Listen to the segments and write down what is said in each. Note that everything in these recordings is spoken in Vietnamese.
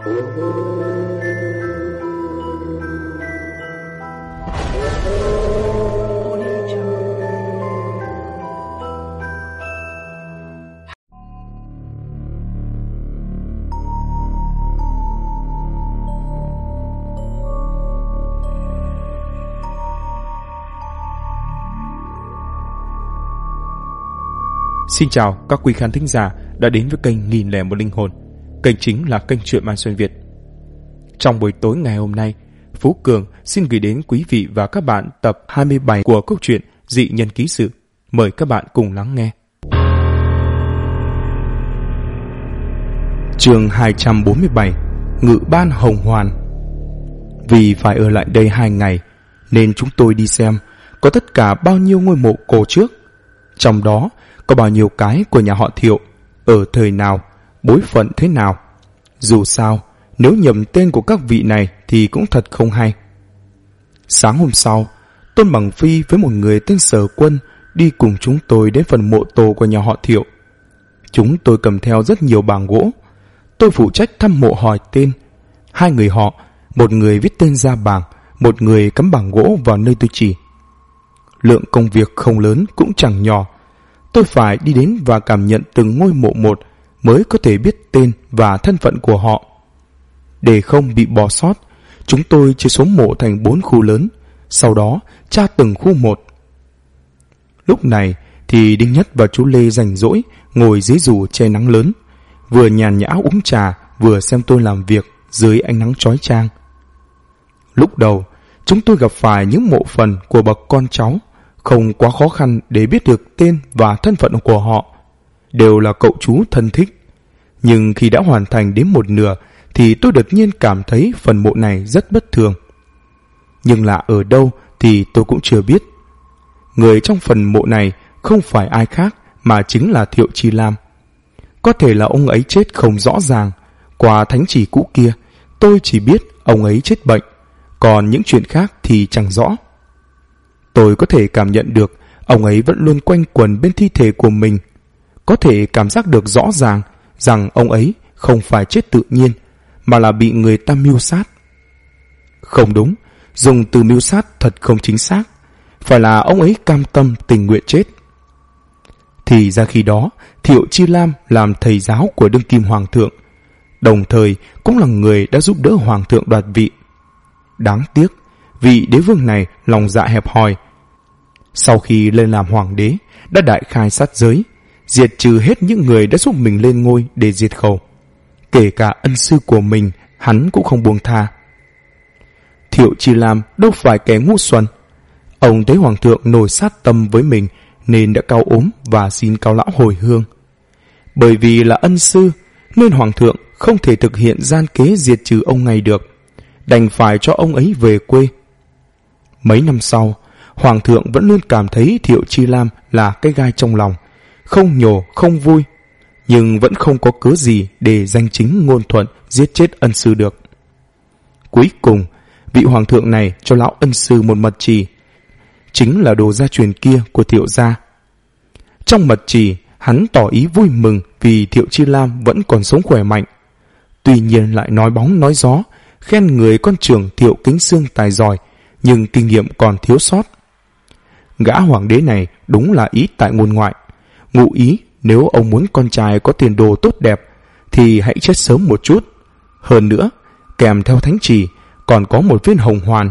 Xin chào các quý khán thính giả đã đến với kênh 1001 Linh Hồn. Kênh chính là kênh truyện ma xuyên Việt. Trong buổi tối ngày hôm nay, Phú Cường xin gửi đến quý vị và các bạn tập 27 của câu chuyện Dị Nhân Ký Sự. Mời các bạn cùng lắng nghe. Chương 247: Ngự Ban Hồng Hoàn. Vì phải ở lại đây 2 ngày nên chúng tôi đi xem có tất cả bao nhiêu ngôi mộ cổ trước, trong đó có bao nhiêu cái của nhà họ Thiệu, ở thời nào, bối phận thế nào. Dù sao, nếu nhầm tên của các vị này thì cũng thật không hay. Sáng hôm sau, Tôn Bằng Phi với một người tên Sở Quân đi cùng chúng tôi đến phần mộ tổ của nhà họ Thiệu. Chúng tôi cầm theo rất nhiều bảng gỗ. Tôi phụ trách thăm mộ hỏi tên. 2 người họ, một người viết tên ra bảng, một người cắm bảng gỗ vào nơi tôi chỉ. Lượng công việc không lớn cũng chẳng nhỏ. Tôi phải đi đến và cảm nhận từng ngôi mộ một mới có thể biết tên và thân phận của họ. Để không bị bỏ sót, chúng tôi chia số mộ thành 4 khu lớn, sau đó tra từng khu một. Lúc này thì Đinh Nhất và chú Lê rảnh rỗi ngồi dưới dù che nắng lớn, vừa nhàn nhã uống trà vừa xem tôi làm việc dưới ánh nắng chói chang. Lúc đầu chúng tôi gặp phải những mộ phần của bậc con cháu, không quá khó khăn để biết được tên và thân phận của họ, đều là cậu chú thân thích. Nhưng khi đã hoàn thành đến một nửa thì tôi đột nhiên cảm thấy phần mộ này rất bất thường. Nhưng là ở đâu thì tôi cũng chưa biết. Người trong phần mộ này không phải ai khác mà chính là Thiệu Chi Lam. Có thể là ông ấy chết không rõ ràng. Qua thánh chỉ cũ kia, tôi chỉ biết ông ấy chết bệnh, còn những chuyện khác thì chẳng rõ. Tôi có thể cảm nhận được ông ấy vẫn luôn quanh quẩn bên thi thể của mình. Có thể cảm giác được rõ ràng rằng ông ấy không phải chết tự nhiên, mà là bị người ta mưu sát. Không đúng, dùng từ mưu sát thật không chính xác. Phải là ông ấy cam tâm tình nguyện chết. Thì ra khi đó, Thiệu Chi Lam làm thầy giáo của đương kim hoàng thượng, đồng thời cũng là người đã giúp đỡ hoàng thượng đoạt vị. Đáng tiếc, vị đế vương này lòng dạ hẹp hòi. Sau khi lên làm hoàng đế, đã đại khai sát giới, diệt trừ hết những người đã giúp mình lên ngôi để diệt khẩu. Kể cả ân sư của mình, hắn cũng không buông tha. Thiệu Chi Lam đâu phải kẻ ngu xuẩn. Ông thấy hoàng thượng nổi sát tâm với mình nên đã cao ốm và xin cao lão hồi hương. Bởi vì là ân sư nên hoàng thượng không thể thực hiện gian kế diệt trừ ông ngay được, đành phải cho ông ấy về quê. Mấy năm sau, hoàng thượng vẫn luôn cảm thấy Thiệu Chi Lam là cái gai trong lòng, không nhổ không vui, nhưng vẫn không có cớ gì để danh chính ngôn thuận giết chết ân sư được. Cuối cùng, vị hoàng thượng này cho lão ân sư một mật chỉ, chính là đồ gia truyền kia của Thiệu gia. Trong mật chỉ, hắn tỏ ý vui mừng vì Thiệu Chi Lam vẫn còn sống khỏe mạnh. Tuy nhiên lại nói bóng nói gió, khen người con trưởng Thiệu Kính Xương tài giỏi, nhưng kinh nghiệm còn thiếu sót. Gã hoàng đế này đúng là ý tại ngôn ngoại, ngụ ý nếu ông muốn con trai có tiền đồ tốt đẹp thì hãy chết sớm một chút. Hơn nữa, kèm theo thánh chỉ còn có một viên hồng hoàn.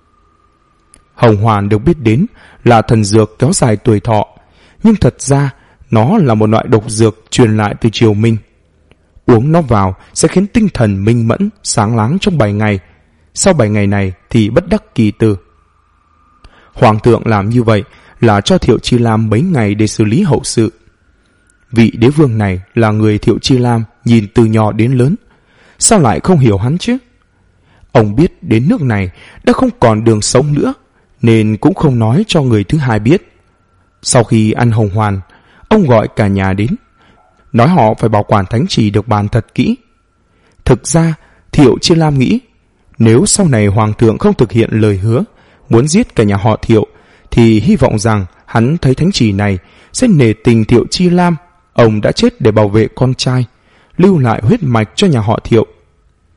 Hồng hoàn được biết đến là thần dược kéo dài tuổi thọ, nhưng thật ra nó là một loại độc dược truyền lại từ triều Minh. Uống nó vào sẽ khiến tinh thần minh mẫn, sáng láng trong 7 ngày. Sau 7 ngày này thì bất đắc kỳ tử. Hoàng thượng làm như vậy là cho Thiệu Chi Lam mấy ngày để xử lý hậu sự. Vị đế vương này là người Thiệu Chi Lam nhìn từ nhỏ đến lớn. Sao lại không hiểu hắn chứ? Ông biết đến nước này đã không còn đường sống nữa, nên cũng không nói cho người thứ hai biết. Sau khi ăn hồng hoàn, ông gọi cả nhà đến, nói họ phải bảo quản thánh chỉ được bàn thật kỹ. Thực ra, Thiệu Chi Lam nghĩ, nếu sau này hoàng thượng không thực hiện lời hứa, muốn giết cả nhà họ Thiệu, thì hy vọng rằng hắn thấy thánh chỉ này sẽ nể tình Thiệu Chi Lam. Ông đã chết để bảo vệ con trai, lưu lại huyết mạch cho nhà họ Thiệu.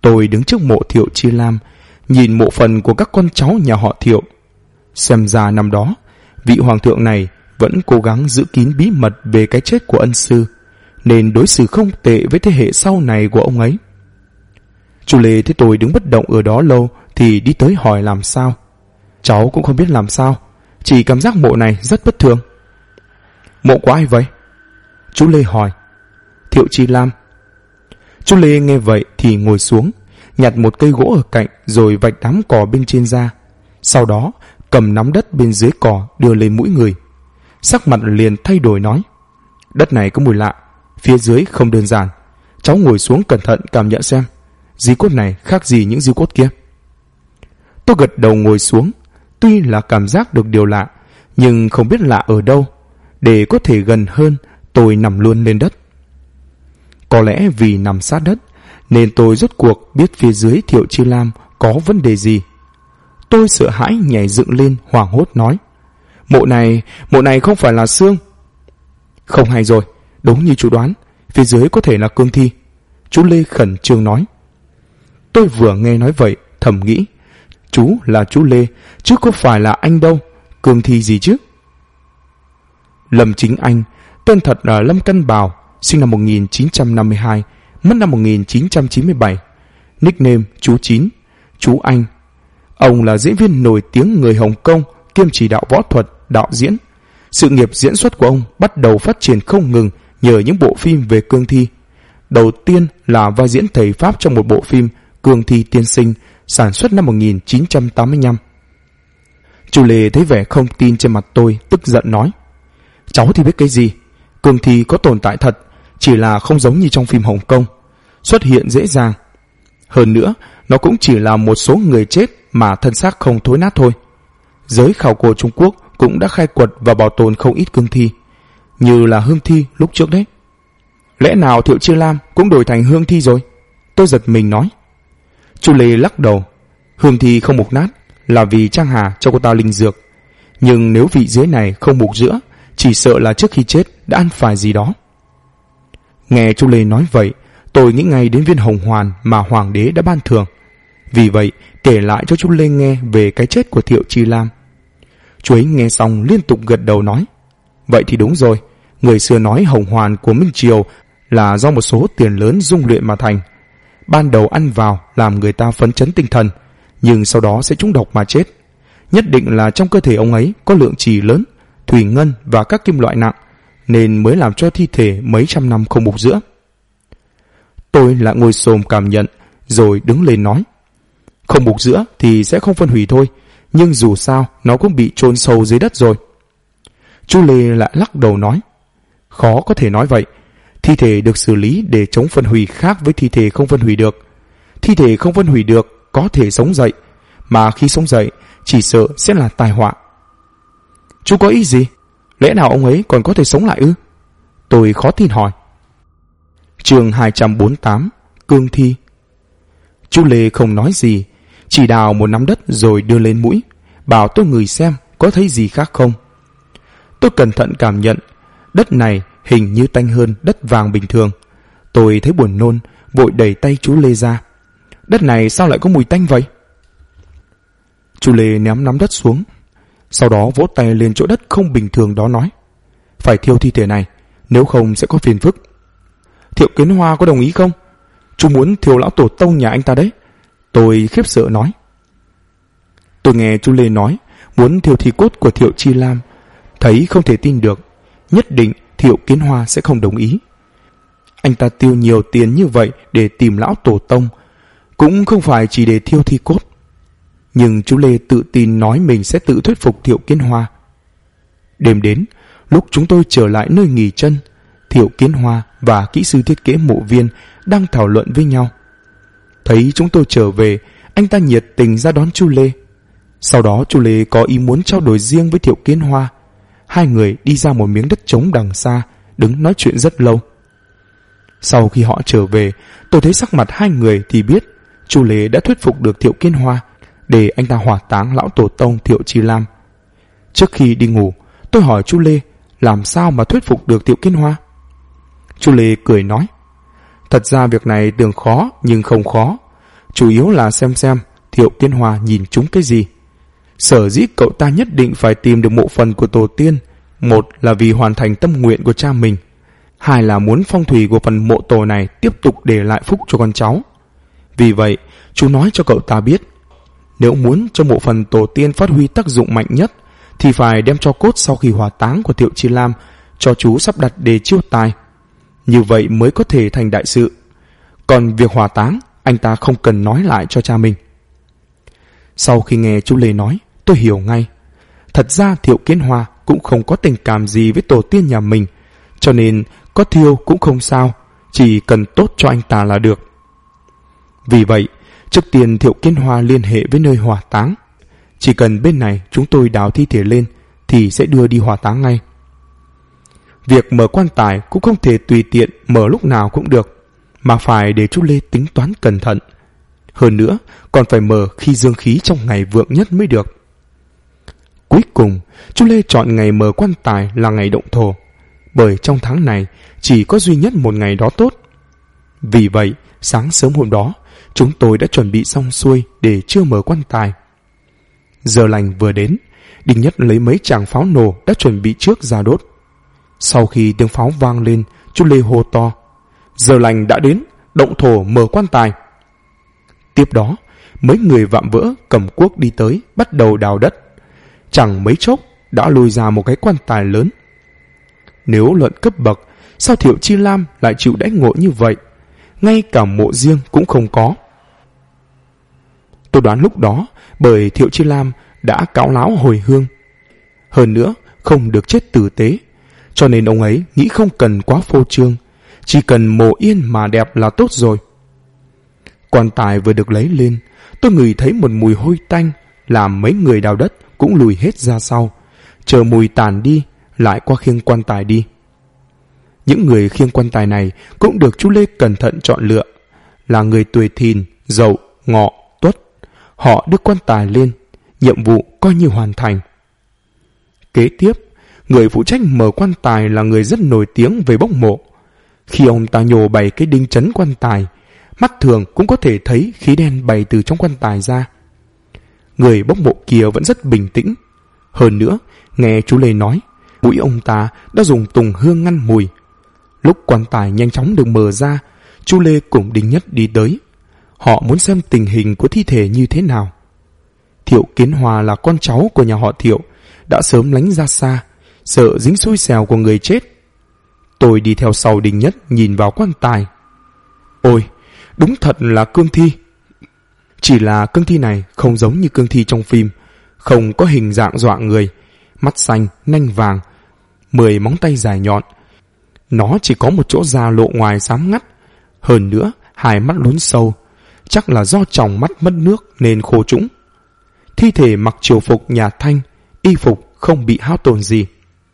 Tôi đứng trước mộ Thiệu Chi Lam, nhìn mộ phần của các con cháu nhà họ Thiệu. Xem ra năm đó, vị hoàng thượng này vẫn cố gắng giữ kín bí mật về cái chết của ân sư, nên đối xử không tệ với thế hệ sau này của ông ấy. Chú Lê thấy tôi đứng bất động ở đó lâu thì đi tới hỏi làm sao. Cháu cũng không biết làm sao, chỉ cảm giác mộ này rất bất thường. Mộ của ai vậy? Chú Lê hỏi. Thiệu Chi Lam. Chú Lê nghe vậy thì ngồi xuống, nhặt một cây gỗ ở cạnh rồi vạch đám cỏ bên trên ra. Sau đó cầm nắm đất bên dưới cỏ đưa lên mũi người. Sắc mặt liền thay đổi nói: Đất này có mùi lạ, phía dưới không đơn giản. Cháu ngồi xuống cẩn thận cảm nhận xem, di cốt này khác gì những di cốt kia. Tôi gật đầu ngồi xuống. Tuy là cảm giác được điều lạ, nhưng không biết lạ ở đâu. Để có thể gần hơn, tôi nằm luôn lên đất. Có lẽ vì nằm sát đất nên tôi rốt cuộc biết phía dưới Thiệu Chi Lam có vấn đề gì. Tôi sợ hãi nhảy dựng lên, hoảng hốt nói: Mộ này không phải là xương. Không hay rồi, đúng như chú đoán, phía dưới có thể là cương thi. Chú Lê khẩn trương nói. Tôi vừa nghe nói vậy thầm nghĩ, chú là chú Lê chứ có phải là anh đâu, cương thi gì chứ. Lâm Chính Anh, tên thật là Lâm Căn Bào, sinh năm 1952, mất năm 1997. Nickname chú Chín, chú Anh. Ông là diễn viên nổi tiếng người Hồng Kông, kiêm chỉ đạo võ thuật, đạo diễn. Sự nghiệp diễn xuất của ông bắt đầu phát triển không ngừng nhờ những bộ phim về cương thi. Đầu tiên là vai diễn thầy Pháp trong một bộ phim Cương Thi Tiên Sinh, sản xuất năm 1985. Chú Lê thấy vẻ không tin trên mặt tôi, tức giận nói: Cháu thì biết cái gì, cương thi có tồn tại thật, chỉ là không giống như trong phim Hồng Kông, xuất hiện dễ dàng. Hơn nữa, nó cũng chỉ là một số người chết mà thân xác không thối nát thôi. Giới khảo cổ Trung Quốc cũng đã khai quật và bảo tồn không ít cương thi, như là hương thi lúc trước đấy. Lẽ nào Thiệu Chi Lam cũng đổi thành hương thi rồi? Tôi giật mình nói. Chú Lê lắc đầu. Hương thi không mục nát là vì Trang Hà cho cô ta linh dược, nhưng nếu vị dưới này không mục giữa, chỉ sợ là trước khi chết đã ăn phải gì đó. Nghe chú Lê nói vậy, tôi nghĩ ngay đến viên hồng hoàn mà hoàng đế đã ban thưởng. Vì vậy kể lại cho chú Lê nghe về cái chết của Thiệu Chi Lam. Chú ấy nghe xong liên tục gật đầu nói: Vậy thì đúng rồi, người xưa nói hồng hoàn của Minh Triều là do một số tiền lớn dung luyện mà thành. Ban đầu ăn vào làm người ta phấn chấn tinh thần, nhưng sau đó sẽ trúng độc mà chết. Nhất định là trong cơ thể ông ấy có lượng trì lớn, thủy ngân và các kim loại nặng, nên mới làm cho thi thể mấy trăm năm không mục giữa. Tôi lại ngồi xổm cảm nhận, rồi đứng lên nói: Không mục giữa thì sẽ không phân hủy thôi, nhưng dù sao nó cũng bị chôn sâu dưới đất rồi. Chú Lê lại lắc đầu nói: Khó có thể nói vậy. Thi thể được xử lý để chống phân hủy khác với thi thể không phân hủy được. Thi thể không phân hủy được có thể sống dậy, mà khi sống dậy chỉ sợ sẽ là tai họa. Chú có ý gì? Lẽ nào ông ấy còn có thể sống lại ư? Tôi khó tin hỏi. Chương 248, Cương Thi. Chú Lê không nói gì, chỉ đào một nắm đất rồi đưa lên mũi, bảo tôi ngửi xem có thấy gì khác không. Tôi cẩn thận cảm nhận, đất này hình như tanh hơn đất vàng bình thường. Tôi thấy buồn nôn, vội đẩy tay chú Lê ra. Đất này sao lại có mùi tanh vậy? Chú Lê ném nắm đất xuống, sau đó vỗ tay lên chỗ đất không bình thường đó nói: Phải thiêu thi thể này, nếu không sẽ có phiền phức. Thiệu Kiến Hoa có đồng ý không? Chú muốn thiêu lão tổ tông nhà anh ta đấy. Tôi khiếp sợ nói. Tôi nghe chú Lê nói muốn thiêu thi cốt của Thiệu Chi Lam, thấy không thể tin được. Nhất định Thiệu Kiến Hoa sẽ không đồng ý. Anh ta tiêu nhiều tiền như vậy để tìm lão tổ tông, cũng không phải chỉ để thiêu thi cốt. Nhưng chú Lê tự tin nói mình sẽ tự thuyết phục Thiệu Kiến Hoa. Đêm đến, lúc chúng tôi trở lại nơi nghỉ chân, Thiệu Kiến Hoa và kỹ sư thiết kế Mộ Viên đang thảo luận với nhau. Thấy chúng tôi trở về, anh ta nhiệt tình ra đón chú Lê. Sau đó chú Lê có ý muốn trao đổi riêng với Thiệu Kiến Hoa. Hai người đi ra một miếng đất trống đằng xa, đứng nói chuyện rất lâu. Sau khi họ trở về, tôi thấy sắc mặt hai người thì biết chú Lê đã thuyết phục được Thiệu Kiến Hoa để anh ta hỏa táng lão tổ tông Thiệu Chi Lam. Trước khi đi ngủ, tôi hỏi chú Lê làm sao mà thuyết phục được Thiệu Kiến Hoa. Chú Lê cười nói: Thật ra việc này tưởng khó nhưng không khó. chủ yếu là xem Thiệu Kiến Hoa nhìn trúng cái gì. Sở dĩ cậu ta nhất định phải tìm được mộ phần của tổ tiên, một là vì hoàn thành tâm nguyện của cha mình, hai là muốn phong thủy của phần mộ tổ này tiếp tục để lại phúc cho con cháu. Vì vậy, chú nói cho cậu ta biết, nếu muốn cho mộ phần tổ tiên phát huy tác dụng mạnh nhất, thì phải đem tro cốt sau khi hỏa táng của Thiệu Chi Lam cho chú sắp đặt để chiêu tài. Như vậy mới có thể thành đại sự. Còn việc hỏa táng, anh ta không cần nói lại cho cha mình. Sau khi nghe chú Lê nói, tôi hiểu ngay. Thật ra Thiệu Kiến Hoa cũng không có tình cảm gì với tổ tiên nhà mình, cho nên có thiêu cũng không sao, chỉ cần tốt cho anh ta là được. Vì vậy, trước tiên Thiệu Kiến Hoa liên hệ với nơi hỏa táng. Chỉ cần bên này chúng tôi đào thi thể lên thì sẽ đưa đi hỏa táng ngay. Việc mở quan tài cũng không thể tùy tiện mở lúc nào cũng được, mà phải để chú Lê tính toán cẩn thận. Hơn nữa, còn phải mở khi dương khí trong ngày vượng nhất mới được. Cuối cùng, chú Lê chọn ngày mở quan tài là ngày động thổ, bởi trong tháng này chỉ có duy nhất một ngày đó tốt. Vì vậy, sáng sớm hôm đó, chúng tôi đã chuẩn bị xong xuôi để chưa mở quan tài. Giờ lành vừa đến, Đinh Nhất lấy mấy tràng pháo nổ đã chuẩn bị trước ra đốt. Sau khi tiếng pháo vang lên, chú Lê hô to: "Giờ lành đã đến, động thổ mở quan tài." Tiếp đó, mấy người vạm vỡ cầm cuốc đi tới, bắt đầu đào đất. Chẳng mấy chốc đã lôi ra một cái quan tài lớn. Nếu luận cấp bậc, sao Thiệu Chi Lam lại chịu đãi ngộ như vậy? Ngay cả mộ riêng cũng không có. Tôi đoán lúc đó bởi Thiệu Chi Lam đã cáo láo hồi hương, hơn nữa không được chết tử tế, cho nên ông ấy nghĩ không cần quá phô trương, chỉ cần mộ yên mà đẹp là tốt rồi. Quan tài vừa được lấy lên, tôi ngửi thấy một mùi hôi tanh, làm mấy người đào đất cũng lùi hết ra sau, chờ mùi tàn đi lại qua khiêng quan tài đi. Những người khiêng quan tài này cũng được chú Lê cẩn thận chọn lựa, là người tuổi Thìn, Dậu, Ngọ, Tuất. Họ đưa quan tài lên, nhiệm vụ coi như hoàn thành. Kế tiếp, người phụ trách mở quan tài là người rất nổi tiếng về bốc mộ. Khi ông ta nhổ 7 cái đinh chấn quan tài, mắt thường cũng có thể thấy khí đen bay từ trong quan tài ra. Người bốc mộ kia vẫn rất bình tĩnh. Hơn nữa, nghe chú Lê nói, mũi ông ta đã dùng tùng hương ngăn mùi. Lúc quan tài nhanh chóng được mở ra, chú Lê cùng Đinh Nhất đi tới. Họ muốn xem tình hình của thi thể như thế nào. Thiệu Kiến Hoa là con cháu của nhà họ Thiệu, đã sớm lánh ra xa, sợ dính xui xẻo của người chết. Tôi đi theo sau Đinh Nhất nhìn vào quan tài. Ôi, đúng thật là cương thi. Chỉ là cương thi này không giống như cương thi trong phim, không có hình dạng dọa người, mắt xanh, nanh vàng, 10 móng tay dài nhọn. Nó chỉ có một chỗ da lộ ngoài xám ngắt, hơn nữa 2 mắt lún sâu, chắc là do tròng mắt mất nước nên khô trũng. Thi thể mặc triều phục nhà Thanh, y phục không bị hao tổn gì.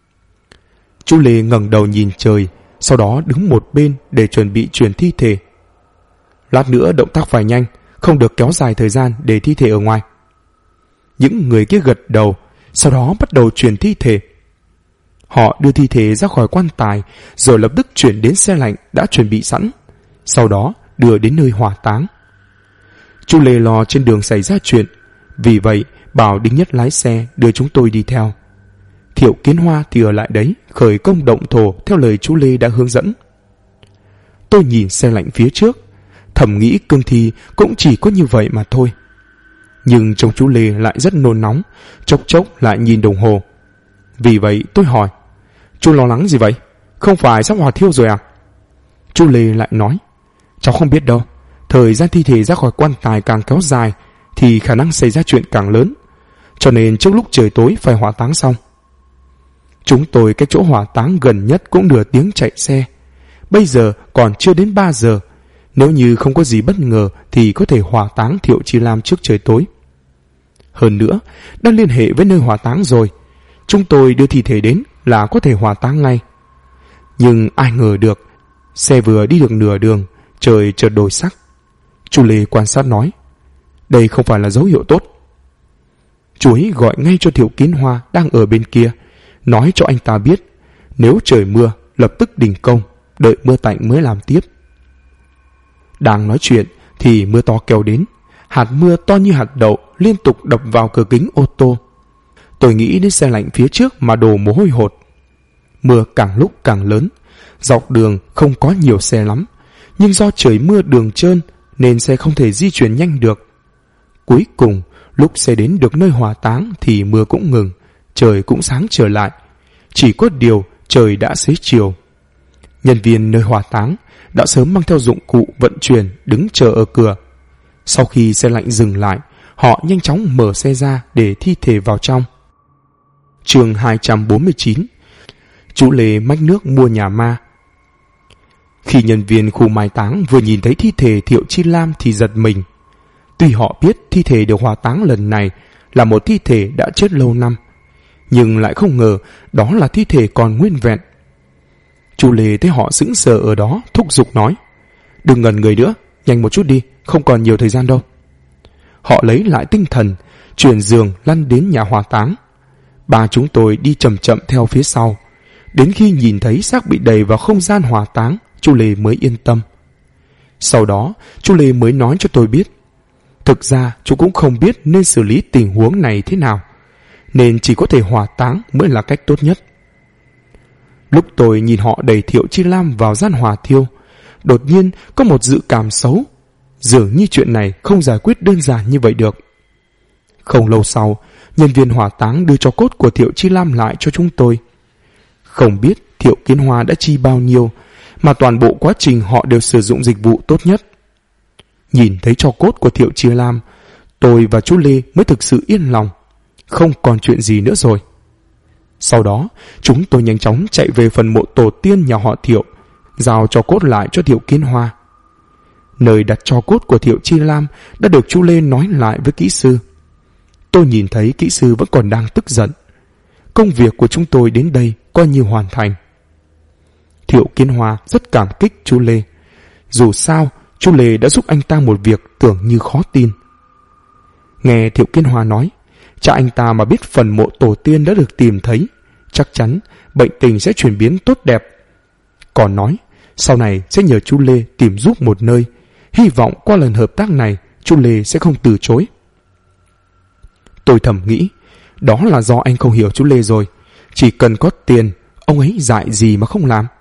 Chú Lê ngẩng đầu nhìn trời, sau đó đứng một bên để chuẩn bị chuyển thi thể. Lát nữa động tác phải nhanh, không được kéo dài thời gian để thi thể ở ngoài. Những người kia gật đầu, sau đó bắt đầu chuyển thi thể. Họ đưa thi thể ra khỏi quan tài, rồi lập tức chuyển đến xe lạnh đã chuẩn bị sẵn, sau đó đưa đến nơi hỏa táng. Chú Lê lo trên đường xảy ra chuyện, vì vậy bảo Đinh Nhất lái xe đưa chúng tôi đi theo. Thiệu Kiến Hoa thì ở lại đấy khởi công động thổ theo lời chú Lê đã hướng dẫn. Tôi nhìn xe lạnh phía trước, thầm nghĩ cương thi cũng chỉ có như vậy mà thôi. Nhưng trông chú Lê lại rất nôn nóng, chốc chốc lại nhìn đồng hồ. Vì vậy tôi hỏi, chú lo lắng gì vậy? Không phải sắp hỏa thiêu rồi à? Chú Lê lại nói, cháu không biết đâu, thời gian thi thể ra khỏi quan tài càng kéo dài thì khả năng xảy ra chuyện càng lớn, cho nên trước lúc trời tối phải hỏa táng xong. Chúng tôi cách chỗ hỏa táng gần nhất cũng nửa tiếng chạy xe. Bây giờ còn chưa đến 3 giờ. Nếu như không có gì bất ngờ thì có thể hỏa táng Thiệu Chi Lam trước trời tối. Hơn nữa, đã liên hệ với nơi hỏa táng rồi. Chúng tôi đưa thi thể đến là có thể hỏa táng ngay. Nhưng ai ngờ được, xe vừa đi được nửa đường, trời chợt đổi sắc. Chú Lê quan sát nói, đây không phải là dấu hiệu tốt. Chú ấy gọi ngay cho Thiệu Kiến Hoa đang ở bên kia, nói cho anh ta biết, nếu trời mưa lập tức đình công, đợi mưa tạnh mới làm tiếp. Đang nói chuyện thì mưa to kéo đến. Hạt mưa to như hạt đậu liên tục đập vào cửa kính ô tô. Tôi nghĩ đến xe lạnh phía trước mà đổ mồ hôi hột. Mưa càng lúc càng lớn. Dọc đường không có nhiều xe lắm, nhưng do trời mưa đường trơn nên xe không thể di chuyển nhanh được. Cuối cùng, lúc xe đến được nơi hỏa táng thì mưa cũng ngừng, trời cũng sáng trở lại. Chỉ có điều trời đã xế chiều. Nhân viên nơi hỏa táng đã sớm mang theo dụng cụ vận chuyển đứng chờ ở cửa. Sau khi xe lạnh dừng lại, họ nhanh chóng mở xe ra để thi thể vào trong. Chương 249. Chú Lê mách nước mua nhà ma. Khi nhân viên khu mai táng vừa nhìn thấy thi thể Thiệu Chi Lam thì giật mình. Tuy họ biết thi thể được hỏa táng lần này là một thi thể đã chết lâu năm, nhưng lại không ngờ đó là thi thể còn nguyên vẹn. Chú Lê thấy họ sững sờ ở đó, thúc giục nói: "Đừng ngần người nữa, nhanh một chút đi, không còn nhiều thời gian đâu." Họ lấy lại tinh thần, chuyển giường lăn đến nhà hỏa táng. Ba chúng tôi đi chậm chậm theo phía sau. Đến khi nhìn thấy xác bị đẩy vào không gian hỏa táng, chú Lê mới yên tâm. Sau đó, chú Lê mới nói cho tôi biết, thực ra chú cũng không biết nên xử lý tình huống này thế nào, nên chỉ có thể hỏa táng mới là cách tốt nhất. Lúc tôi nhìn họ đẩy Thiệu Chi Lam vào gian hỏa thiêu, đột nhiên có một dự cảm xấu. Dường như chuyện này không giải quyết đơn giản như vậy được. Không lâu sau, nhân viên hỏa táng đưa tro cốt của Thiệu Chi Lam lại cho chúng tôi. Không biết Thiệu Kiến Hoa đã chi bao nhiêu, mà toàn bộ quá trình họ đều sử dụng dịch vụ tốt nhất. Nhìn thấy tro cốt của Thiệu Chi Lam, tôi và chú Lê mới thực sự yên lòng. Không còn chuyện gì nữa rồi. Sau đó, chúng tôi nhanh chóng chạy về phần mộ tổ tiên nhà họ Thiệu, giao tro cốt lại cho Thiệu Kiến Hoa. Nơi đặt tro cốt của Thiệu Chi Lam đã được chú Lê nói lại với kỹ sư. Tôi nhìn thấy kỹ sư vẫn còn đang tức giận. Công việc của chúng tôi đến đây coi như hoàn thành. Thiệu Kiến Hoa rất cảm kích chú Lê. Dù sao, chú Lê đã giúp anh ta một việc tưởng như khó tin. Nghe Thiệu Kiến Hoa nói, cha anh ta mà biết phần mộ tổ tiên đã được tìm thấy, chắc chắn bệnh tình sẽ chuyển biến tốt đẹp. Còn nói, sau này sẽ nhờ chú Lê tìm giúp một nơi. Hy vọng qua lần hợp tác này, chú Lê sẽ không từ chối. Tôi thầm nghĩ, đó là do anh không hiểu chú Lê rồi. Chỉ cần có tiền, ông ấy dại gì mà không làm.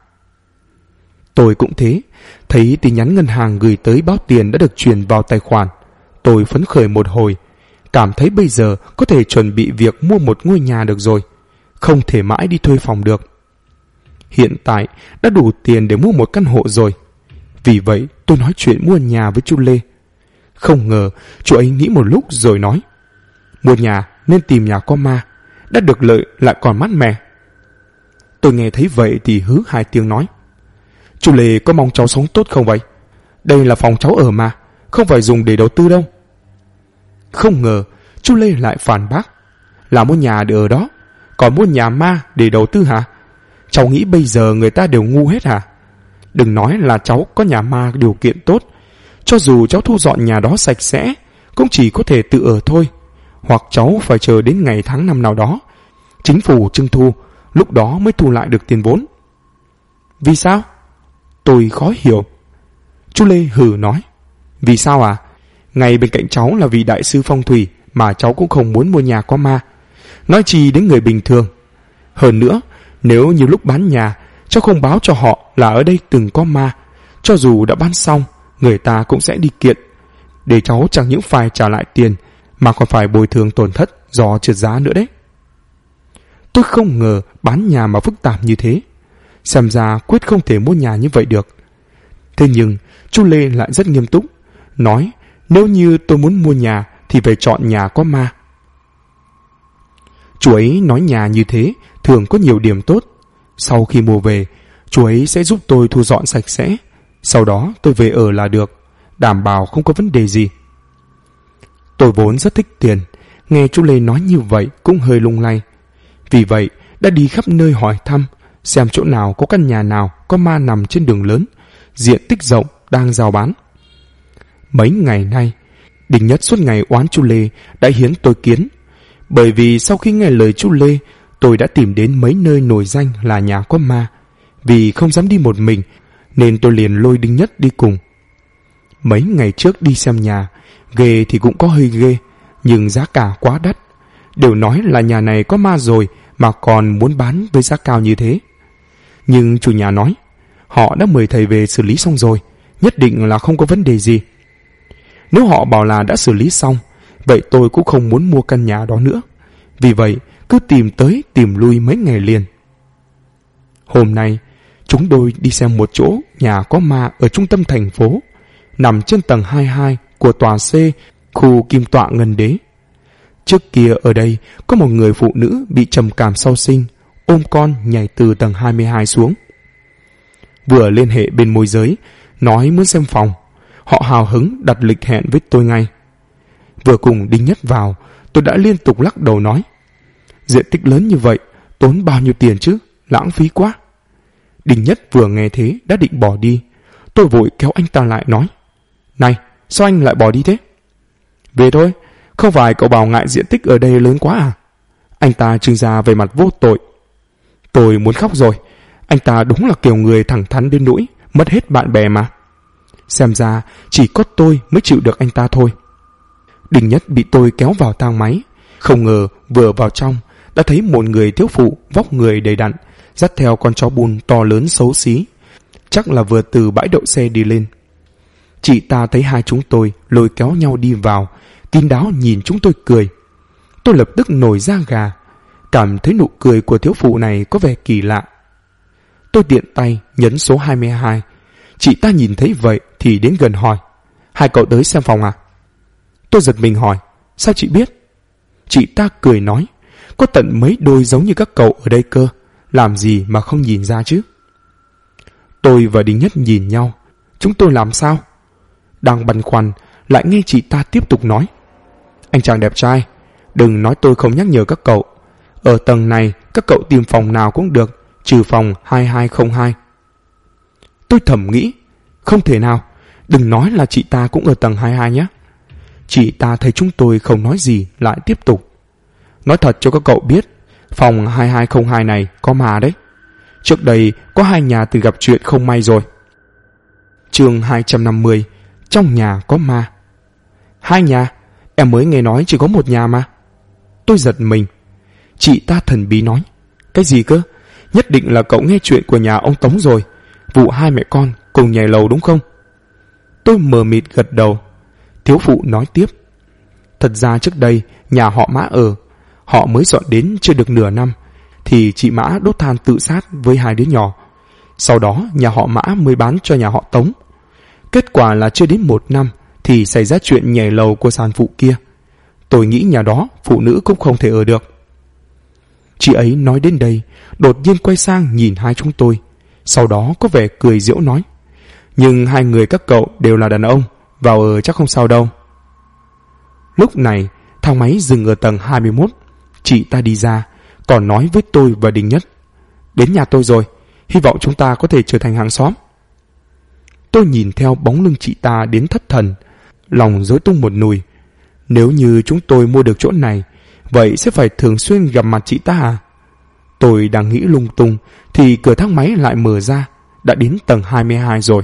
Tôi cũng thế, thấy tin nhắn ngân hàng gửi tới báo tiền đã được chuyển vào tài khoản. Tôi phấn khởi một hồi, cảm thấy bây giờ có thể chuẩn bị việc mua một ngôi nhà được rồi. Không thể mãi đi thuê phòng được. Hiện tại đã đủ tiền để mua một căn hộ rồi. Vì vậy tôi nói chuyện mua nhà với chú Lê. Không ngờ chú ấy nghĩ một lúc rồi nói, mua nhà nên tìm nhà có ma, đã được lợi lại còn mát mẻ. Tôi nghe thấy vậy thì hứ hai tiếng nói, chú Lê có mong cháu sống tốt không vậy? Đây là phòng cháu ở mà, không phải dùng để đầu tư đâu. Không ngờ chú Lê lại phản bác, là mua nhà để ở đó, còn mua nhà ma để đầu tư hả? Cháu nghĩ bây giờ người ta đều ngu hết hả? Đừng nói là cháu có nhà ma điều kiện tốt, cho dù cháu thu dọn nhà đó sạch sẽ cũng chỉ có thể tự ở thôi, hoặc cháu phải chờ đến ngày tháng năm nào đó chính phủ trưng thu, lúc đó mới thu lại được tiền vốn. Vì sao? Tôi khó hiểu. Chú Lê hừ nói, vì sao à? Ngay bên cạnh cháu là vị đại sư phong thủy mà cháu cũng không muốn mua nhà có ma, nói chi đến người bình thường. Hơn nữa, nếu như lúc bán nhà cháu không báo cho họ là ở đây từng có ma, cho dù đã bán xong, người ta cũng sẽ đi kiện. Để cháu chẳng những phải trả lại tiền mà còn phải bồi thường tổn thất do trượt giá nữa đấy. Tôi không ngờ bán nhà mà phức tạp như thế. Xem ra quyết không thể mua nhà như vậy được. Thế nhưng chú Lê lại rất nghiêm túc, nói nếu như tôi muốn mua nhà thì phải chọn nhà có ma. Chú ấy nói nhà như thế thường có nhiều điểm tốt. Sau khi mua về, chú ấy sẽ giúp tôi thu dọn sạch sẽ. Sau đó tôi về ở là được, đảm bảo không có vấn đề gì. Tôi vốn rất thích tiền, nghe chú Lê nói như vậy cũng hơi lung lay. Vì vậy đã đi khắp nơi hỏi thăm, xem chỗ nào có căn nhà nào có ma nằm trên đường lớn, diện tích rộng, đang rao bán. Mấy ngày nay, Đình Nhất suốt ngày oán chú Lê đã hiến tôi kiến. Bởi vì sau khi nghe lời chú Lê, tôi đã tìm đến mấy nơi nổi danh là nhà có ma. Vì không dám đi một mình, nên tôi liền lôi Đinh Nhất đi cùng. Mấy ngày trước đi xem nhà, ghê thì cũng có hơi ghê, nhưng giá cả quá đắt. Đều nói là nhà này có ma rồi mà còn muốn bán với giá cao như thế. Nhưng chủ nhà nói, họ đã mời thầy về xử lý xong rồi, nhất định là không có vấn đề gì. Nếu họ bảo là đã xử lý xong, vậy tôi cũng không muốn mua căn nhà đó nữa. Vì vậy, cứ tìm tới tìm lui mấy ngày liền. Hôm nay, chúng tôi đi xem một chỗ nhà có ma ở trung tâm thành phố, nằm trên tầng 22 của tòa C, khu Kim Tọa Ngân Đế. Trước kia ở đây có một người phụ nữ bị trầm cảm sau sinh, ôm con nhảy từ tầng 22 xuống. Vừa liên hệ bên môi giới, nói muốn xem phòng, họ hào hứng đặt lịch hẹn với tôi ngay. Vừa cùng Đinh Nhất vào, tôi đã liên tục lắc đầu nói, diện tích lớn như vậy, tốn bao nhiêu tiền chứ, lãng phí quá. Đinh Nhất vừa nghe thế đã định bỏ đi. Tôi vội kéo anh ta lại nói, này, sao anh lại bỏ đi thế? Về thôi, không phải cậu bảo ngại diện tích ở đây lớn quá à? Anh ta trưng ra về mặt vô tội. Tôi muốn khóc rồi, anh ta đúng là kiểu người thẳng thắn đến nỗi mất hết bạn bè mà. Xem ra chỉ có tôi mới chịu được anh ta thôi. Đinh Nhất bị tôi kéo vào thang máy. Không ngờ vừa vào trong đã thấy một người thiếu phụ vóc người đầy đặn dắt theo con chó bun to lớn xấu xí, chắc là vừa từ bãi đậu xe đi lên. Chị ta thấy hai chúng tôi lôi kéo nhau đi vào, kín đáo nhìn chúng tôi cười. Tôi lập tức nổi da gà, cảm thấy nụ cười của thiếu phụ này có vẻ kỳ lạ. Tôi tiện tay nhấn số 22. Chị ta nhìn thấy vậy thì đến gần hỏi, hai cậu tới xem phòng à? Tôi giật mình hỏi, sao chị biết? Chị ta cười nói, có tận mấy đôi giống như các cậu ở đây cơ, làm gì mà không nhìn ra chứ? Tôi và Đinh Nhất nhìn nhau, chúng tôi làm sao? Đang băn khoăn, lại nghe chị ta tiếp tục nói, anh chàng đẹp trai, đừng nói tôi không nhắc nhở các cậu. Ở tầng này các cậu tìm phòng nào cũng được, trừ phòng 2202. Tôi thầm nghĩ, không thể nào, đừng nói là chị ta cũng ở tầng 22 nhé. Chị ta thấy chúng tôi không nói gì lại tiếp tục, nói thật cho các cậu biết, phòng 2202 này có ma đấy. Trước đây có 2 nhà từng gặp chuyện không may rồi. Chương 250, trong nhà có ma. 2 nhà? Em mới nghe nói chỉ có 1 nhà mà. Tôi giật mình. Chị ta thần bí nói, cái gì cơ? Nhất định là cậu nghe chuyện của nhà ông Tống rồi, vụ 2 mẹ con cùng nhảy lầu đúng không? Tôi mờ mịt gật đầu. Thiếu phụ nói tiếp, thật ra trước đây nhà họ Mã ở, họ mới dọn đến chưa được nửa năm thì chị Mã đốt than tự sát với 2 đứa nhỏ. Sau đó nhà họ Mã mới bán cho nhà họ Tống. Kết quả là chưa đến 1 năm thì xảy ra chuyện nhảy lầu của sản phụ kia. Tôi nghĩ nhà đó phụ nữ cũng không thể ở được. Chị ấy nói đến đây, đột nhiên quay sang nhìn hai chúng tôi, sau đó có vẻ cười giễu nói, nhưng 2 người các cậu đều là đàn ông, vào ở chắc không sao đâu. Lúc này thang máy dừng ở tầng 21. Chị ta đi ra, còn nói với tôi và Đinh Nhất, đến nhà tôi rồi, hy vọng chúng ta có thể trở thành hàng xóm. Tôi nhìn theo bóng lưng chị ta đến thất thần, lòng rối tung một nùi. Nếu như chúng tôi mua được chỗ này, vậy sẽ phải thường xuyên gặp mặt chị ta à? Tôi đang nghĩ lung tung thì cửa thang máy lại mở ra, đã đến tầng 22 rồi.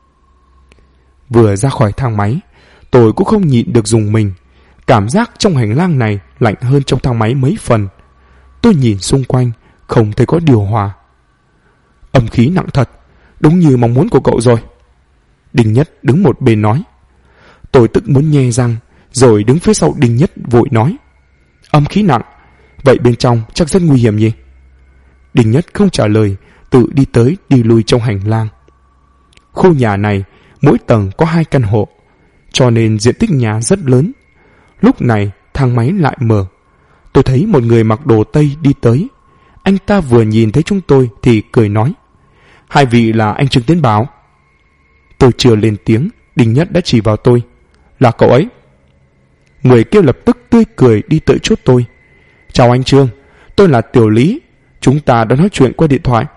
Vừa ra khỏi thang máy, tôi cũng không nhịn được rùng mình. Cảm giác trong hành lang này lạnh hơn trong thang máy mấy phần. Tôi nhìn xung quanh, không thấy có điều hòa. Âm khí nặng thật, đúng như mong muốn của cậu rồi. Đinh Nhất đứng một bên nói. Tôi tức muốn nhe răng, rồi đứng phía sau Đinh Nhất vội nói, âm khí nặng, vậy bên trong chắc rất nguy hiểm nhỉ? Đinh Nhất không trả lời, tự đi tới đi lui trong hành lang. Khu nhà này mỗi tầng có 2 căn hộ, cho nên diện tích nhà rất lớn. Lúc này thang máy lại mở. Tôi thấy một người mặc đồ Tây đi tới. Anh ta vừa nhìn thấy chúng tôi thì cười nói, 2 vị là anh Trương Tiến Bảo. Tôi chưa lên tiếng, Đinh Nhất đã chỉ vào tôi, là cậu ấy. Người kia lập tức tươi cười đi tới chỗ tôi. Chào anh Trương, tôi là Tiểu Lý, chúng ta đã nói chuyện qua điện thoại.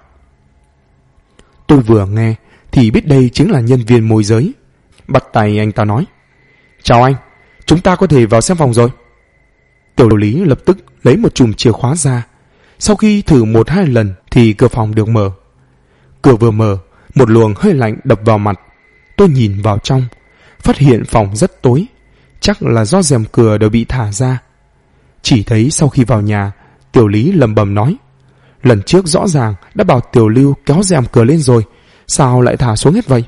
Tôi vừa nghe thì biết đây chính là nhân viên môi giới. Bắt tay anh ta nói, chào anh, chúng ta có thể vào xem phòng rồi. Tiểu Lý lập tức lấy một chùm chìa khóa ra. Sau khi thử 1-2 lần thì cửa phòng được mở. Cửa vừa mở, một luồng hơi lạnh đập vào mặt. Tôi nhìn vào trong, phát hiện phòng rất tối, chắc là do rèm cửa đều bị thả ra. Chỉ thấy sau khi vào nhà, Tiểu Lý lẩm bẩm nói: lần trước rõ ràng đã bảo Tiểu Lưu kéo rèm cửa lên rồi, sao lại thả xuống hết vậy?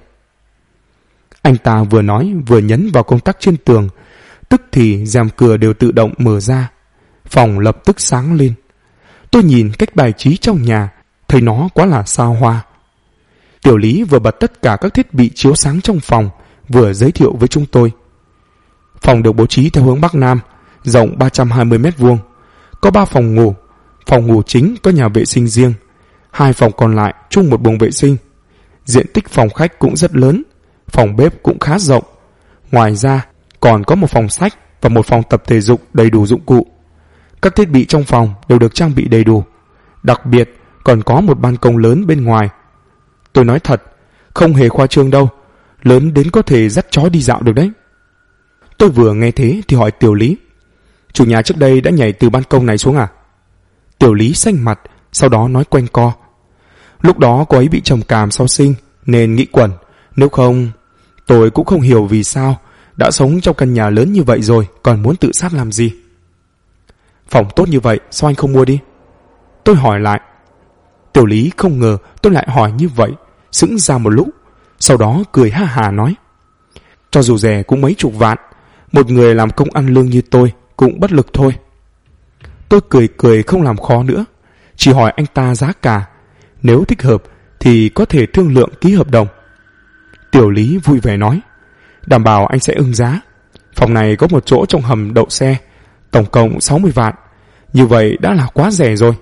Anh ta vừa nói vừa nhấn vào công tắc trên tường, tức thì rèm cửa đều tự động mở ra. Phòng lập tức sáng lên. Tôi nhìn cách bài trí trong nhà, thấy nó quá là xa hoa. Tiểu Lý vừa bật tất cả các thiết bị chiếu sáng trong phòng, vừa giới thiệu với chúng tôi. Phòng được bố trí theo hướng Bắc Nam, rộng 320 m², có 3 phòng ngủ. Phòng ngủ chính có nhà vệ sinh riêng, 2 phòng còn lại chung một buồng vệ sinh. Diện tích phòng khách cũng rất lớn, phòng bếp cũng khá rộng. Ngoài ra còn có một phòng sách và một phòng tập thể dục đầy đủ dụng cụ. Các thiết bị trong phòng đều được trang bị đầy đủ. Đặc biệt còn có một ban công lớn bên ngoài. Tôi nói thật, không hề khoa trương đâu, lớn đến có thể dắt chó đi dạo được đấy. Tôi vừa nghe thế thì hỏi Tiểu Lý: chủ nhà trước đây đã nhảy từ ban công này xuống à? Tiểu Lý xanh mặt, sau đó nói quanh co: lúc đó cô ấy bị trầm cảm sau sinh nên nghĩ quẩn, nếu không... Tôi cũng không hiểu vì sao đã sống trong căn nhà lớn như vậy rồi còn muốn tự sát làm gì. Phòng tốt như vậy sao anh không mua đi? Tôi hỏi lại. Tiểu Lý không ngờ tôi lại hỏi như vậy, sững ra một lúc, sau đó cười ha hả nói: cho dù rẻ cũng mấy chục vạn, một người làm công ăn lương như tôi cũng bất lực thôi. Tôi cười không làm khó nữa, chỉ hỏi anh ta giá cả, nếu thích hợp thì có thể thương lượng ký hợp đồng. Tiểu Lý vui vẻ nói: đảm bảo anh sẽ ưng giá. Phòng này có một chỗ trong hầm đậu xe, tổng cộng 60 vạn, như vậy đã là quá rẻ rồi.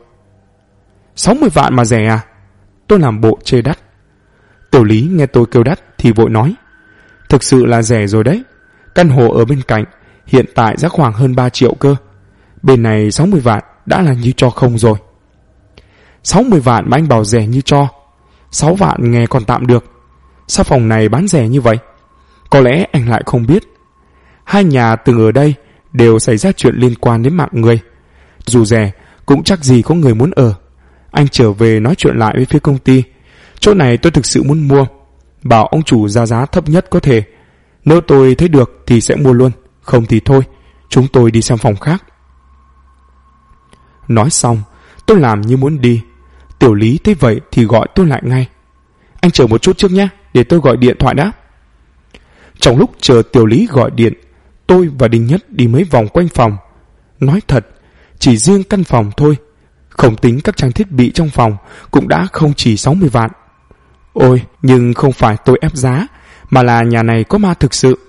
60 vạn mà rẻ à? Tôi làm bộ chê đắt. Tiểu Lý nghe tôi kêu đắt thì vội nói: thực sự là rẻ rồi đấy. Căn hộ ở bên cạnh hiện tại giá khoảng hơn 3 triệu cơ. Bên này 60 vạn đã là như cho không rồi. 60 vạn mà anh bảo rẻ như cho. 6 vạn nghe còn tạm được. Sao phòng này bán rẻ như vậy? Có lẽ anh lại không biết. Hai nhà từng ở đây đều xảy ra chuyện liên quan đến mạng người. Dù rẻ cũng chắc gì có người muốn ở. Anh trở về nói chuyện lại với phía công ty. Chỗ này tôi thực sự muốn mua, bảo ông chủ ra giá thấp nhất có thể. Nếu tôi thấy được thì sẽ mua luôn, không thì thôi, chúng tôi đi xem phòng khác. Nói xong, tôi làm như muốn đi. Tiểu Lý thấy vậy thì gọi tôi lại ngay: anh chờ một chút trước nhé, để tôi gọi điện thoại đã. Trong lúc chờ Tiểu Lý gọi điện, tôi và Đinh Nhất đi mấy vòng quanh phòng. Nói thật, chỉ riêng căn phòng thôi, không tính các trang thiết bị trong phòng, cũng đã không chỉ 60 vạn. Ôi, nhưng không phải tôi ép giá, mà là nhà này có ma thực sự.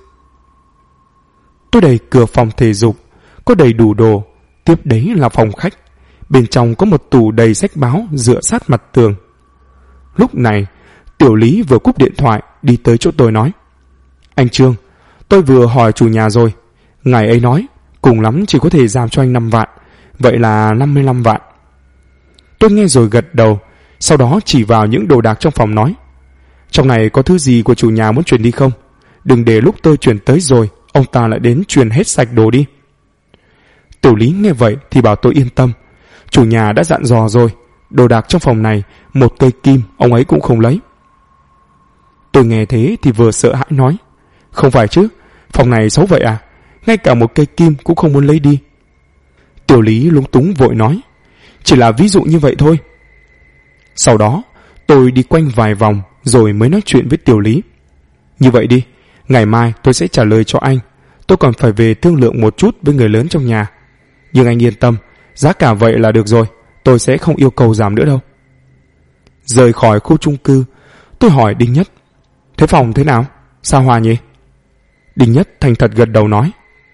Tôi đẩy cửa phòng thể dục, có đầy đủ đồ. Tiếp đấy là phòng khách, bên trong có một tủ đầy sách báo dựa sát mặt tường. Lúc này, Tiểu Lý vừa cúp điện thoại đi tới chỗ tôi nói: anh Trương, tôi vừa hỏi chủ nhà rồi, ngài ấy nói cùng lắm chỉ có thể giảm cho anh 5 vạn, vậy là 55 vạn. Tôi nghe rồi gật đầu, sau đó chỉ vào những đồ đạc trong phòng nói: trong này có thứ gì của chủ nhà muốn chuyển đi không? Đừng để lúc tôi chuyển tới rồi ông ta lại đến chuyển hết sạch đồ đi. Tiểu Lý nghe vậy thì bảo tôi yên tâm, chủ nhà đã dặn dò rồi, đồ đạc trong phòng này một cây kim ông ấy cũng không lấy. Tôi nghe thế thì vừa sợ hãi nói: không phải chứ, phòng này xấu vậy à? Ngay cả một cây kim cũng không muốn lấy đi. Tiểu Lý lúng túng vội nói: chỉ là ví dụ như vậy thôi. Sau đó tôi đi quanh vài vòng rồi mới nói chuyện với Tiểu Lý: như vậy đi, ngày mai tôi sẽ trả lời cho anh. Tôi còn phải về thương lượng một chút với người lớn trong nhà. Nhưng anh yên tâm, giá cả vậy là được rồi, tôi sẽ không yêu cầu giảm nữa đâu. Rời khỏi khu chung cư, tôi hỏi Đinh Nhất: thế phòng thế nào? Xa hoa nhỉ? Đinh Nhất thành thật gật đầu nói: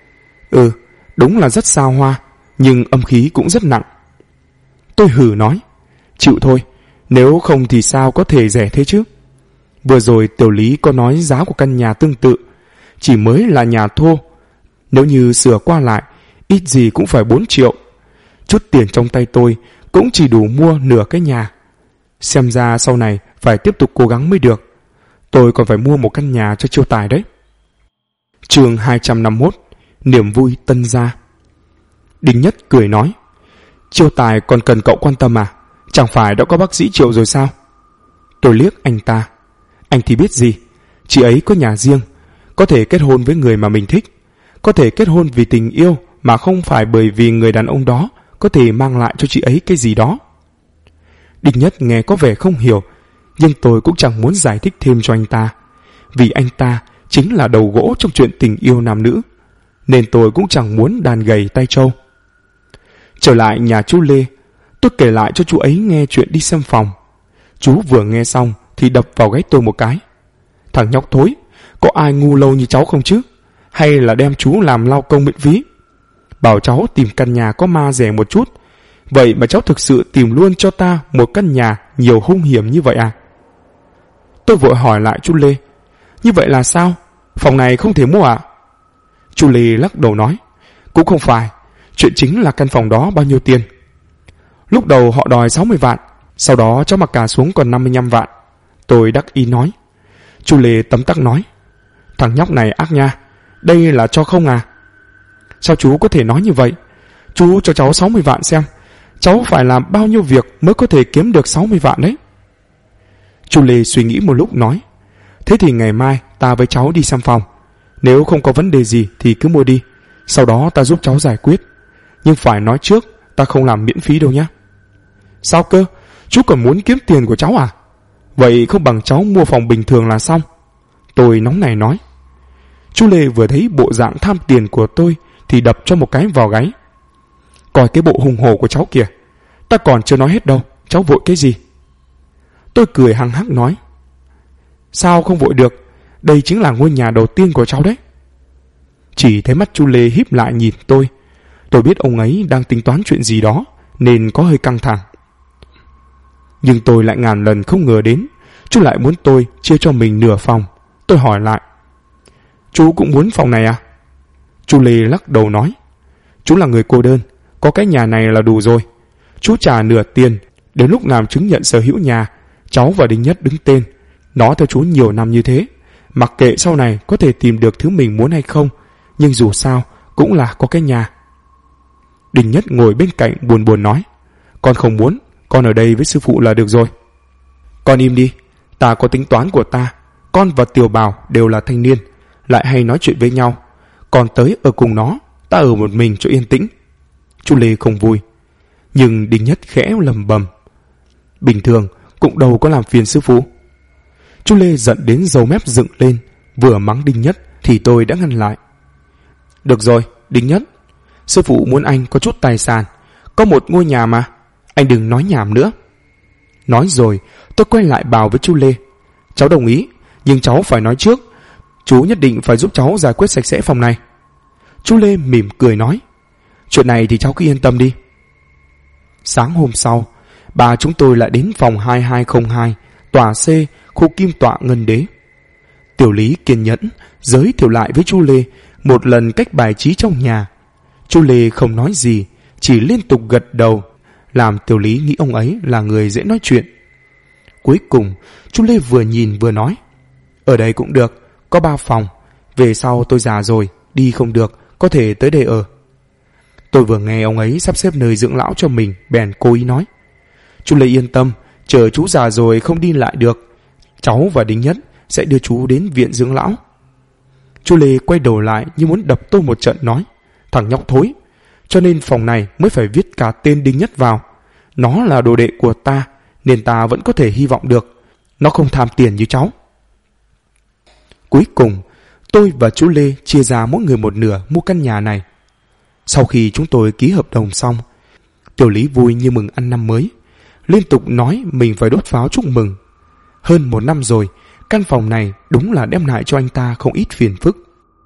đúng là rất xa hoa, nhưng âm khí cũng rất nặng. Tôi hừ nói: chịu thôi, nếu không thì sao có thể rẻ thế chứ? Vừa rồi Tiểu Lý có nói giá của căn nhà tương tự, chỉ mới là nhà thô, nếu như sửa qua lại ít gì cũng phải 4 triệu. Chút tiền trong tay tôi cũng chỉ đủ mua nửa cái nhà. Xem ra sau này phải tiếp tục cố gắng mới được. Tôi còn phải mua một căn nhà cho Chiêu Tài đấy. Chương 251: niềm vui tân gia. Đinh Nhất cười nói: Chiêu Tài còn cần cậu quan tâm à? Chẳng phải đã có bác sĩ Triệu rồi sao? Tôi liếc anh ta: anh thì biết gì, chị ấy có nhà riêng, có thể kết hôn với người mà mình thích, có thể kết hôn vì tình yêu mà không phải bởi vì người đàn ông đó có thể mang lại cho chị ấy cái gì đó. Đinh Nhất nghe có vẻ không hiểu, nhưng tôi cũng chẳng muốn giải thích thêm cho anh ta, vì anh ta chính là đầu gỗ trong chuyện tình yêu nam nữ, nên tôi cũng chẳng muốn đàn gầy tay trâu. Trở lại nhà chú Lê, tôi kể lại cho chú ấy nghe chuyện đi xem phòng. Chú vừa nghe xong thì đập vào gáy tôi một cái. Thằng nhóc thối, có ai ngu lâu như cháu không chứ? Hay là đem chú làm lao công miễn phí? Bảo cháu tìm căn nhà có ma rẻ một chút, vậy mà cháu thực sự tìm luôn cho ta một căn nhà nhiều hung hiểm như vậy à? Tôi vội hỏi lại chú Lê, như vậy là sao? Phòng này không thể mua à? Chú Lê lắc đầu nói, cũng không phải, chuyện chính là căn phòng đó bao nhiêu tiền. Lúc đầu họ đòi 60 vạn, sau đó cháu mặc cả xuống còn 55 vạn. Tôi đắc ý nói. Chú Lê tấm tắc nói, thằng nhóc này ác nha, đây là cho không à? Sao chú có thể nói như vậy? Chú cho cháu 60 vạn xem, cháu phải làm bao nhiêu việc mới có thể kiếm được 60 vạn đấy. Chú Lê suy nghĩ một lúc nói, thế thì ngày mai ta với cháu đi xem phòng, nếu không có vấn đề gì thì cứ mua đi, sau đó ta giúp cháu giải quyết. Nhưng phải nói trước, ta không làm miễn phí đâu nhé. Sao cơ? Chú còn muốn kiếm tiền của cháu à? Vậy không bằng cháu mua phòng bình thường là xong. Tôi nóng nảy nói. Chú Lê vừa thấy bộ dạng tham tiền của tôi thì đập cho một cái vào gáy. Coi cái bộ hùng hổ của cháu kìa, ta còn chưa nói hết đâu, cháu vội cái gì? Tôi cười hăng hắc nói, sao không vội được, đây chính là ngôi nhà đầu tiên của cháu đấy. Chỉ thấy mắt chú Lê híp lại nhìn tôi biết ông ấy đang tính toán chuyện gì đó nên có hơi căng thẳng. Nhưng tôi lại ngàn lần không ngờ đến chú lại muốn tôi chia cho mình nửa phòng. Tôi hỏi lại, chú cũng muốn phòng này à? Chú Lê lắc đầu nói, chú là người cô đơn, có cái nhà này là đủ rồi. Chú trả nửa tiền, đến lúc làm chứng nhận sở hữu nhà, cháu và Đinh Nhất đứng tên. Nó theo chú nhiều năm như thế, mặc kệ sau này có thể tìm được thứ mình muốn hay không, nhưng dù sao cũng là có cái nhà. Đinh Nhất ngồi bên cạnh buồn buồn nói, con không muốn, con ở đây với sư phụ là được rồi. Con im đi, ta có tính toán của ta. Con và Tiểu Bảo đều là thanh niên, lại hay nói chuyện với nhau. Còn tới ở cùng nó, ta ở một mình cho yên tĩnh. Chú Lê không vui, nhưng Đinh Nhất khẽ lầm bầm, bình thường cũng đâu có làm phiền sư phụ. Chú Lê giận đến râu mép dựng lên, vừa mắng Đinh Nhất thì tôi đã ngăn lại. Được rồi, Đinh Nhất, sư phụ muốn anh có chút tài sản, có một ngôi nhà mà, anh đừng nói nhảm nữa. Nói rồi, tôi quay lại bảo với chú Lê, cháu đồng ý, nhưng cháu phải nói trước, chú nhất định phải giúp cháu giải quyết sạch sẽ phòng này. Chú Lê mỉm cười nói, chuyện này thì cháu cứ yên tâm đi. Sáng hôm sau, bà chúng tôi lại đến phòng 2202, tòa C, khu Kim Tọa Ngân Đế. Tiểu Lý kiên nhẫn giới thiệu lại với chú Lê một lần cách bài trí trong nhà. Chú Lê không nói gì, chỉ liên tục gật đầu, làm Tiểu Lý nghĩ ông ấy là người dễ nói chuyện. Cuối cùng, chú Lê vừa nhìn vừa nói, ở đây cũng được, có 3 phòng, về sau tôi già rồi, đi không được, có thể tới đây ở. Tôi vừa nghe ông ấy sắp xếp nơi dưỡng lão cho mình, bèn cố ý nói, chú Lê yên tâm, chờ chú già rồi không đi lại được, cháu và Đinh Nhất sẽ đưa chú đến viện dưỡng lão. Chú Lê quay đầu lại như muốn đập tôi một trận nói, thằng nhóc thối, cho nên phòng này mới phải viết cả tên Đinh Nhất vào. Nó là đồ đệ của ta, nên ta vẫn có thể hy vọng được. Nó không tham tiền như cháu. Cuối cùng, tôi và chú Lê chia ra mỗi người một nửa mua căn nhà này. Sau khi chúng tôi ký hợp đồng xong, Tiểu Lý vui như mừng ăn năm mới, liên tục nói mình phải đốt pháo chúc mừng. Hơn 1 năm rồi, căn phòng này đúng là đem lại cho anh ta không ít phiền phức.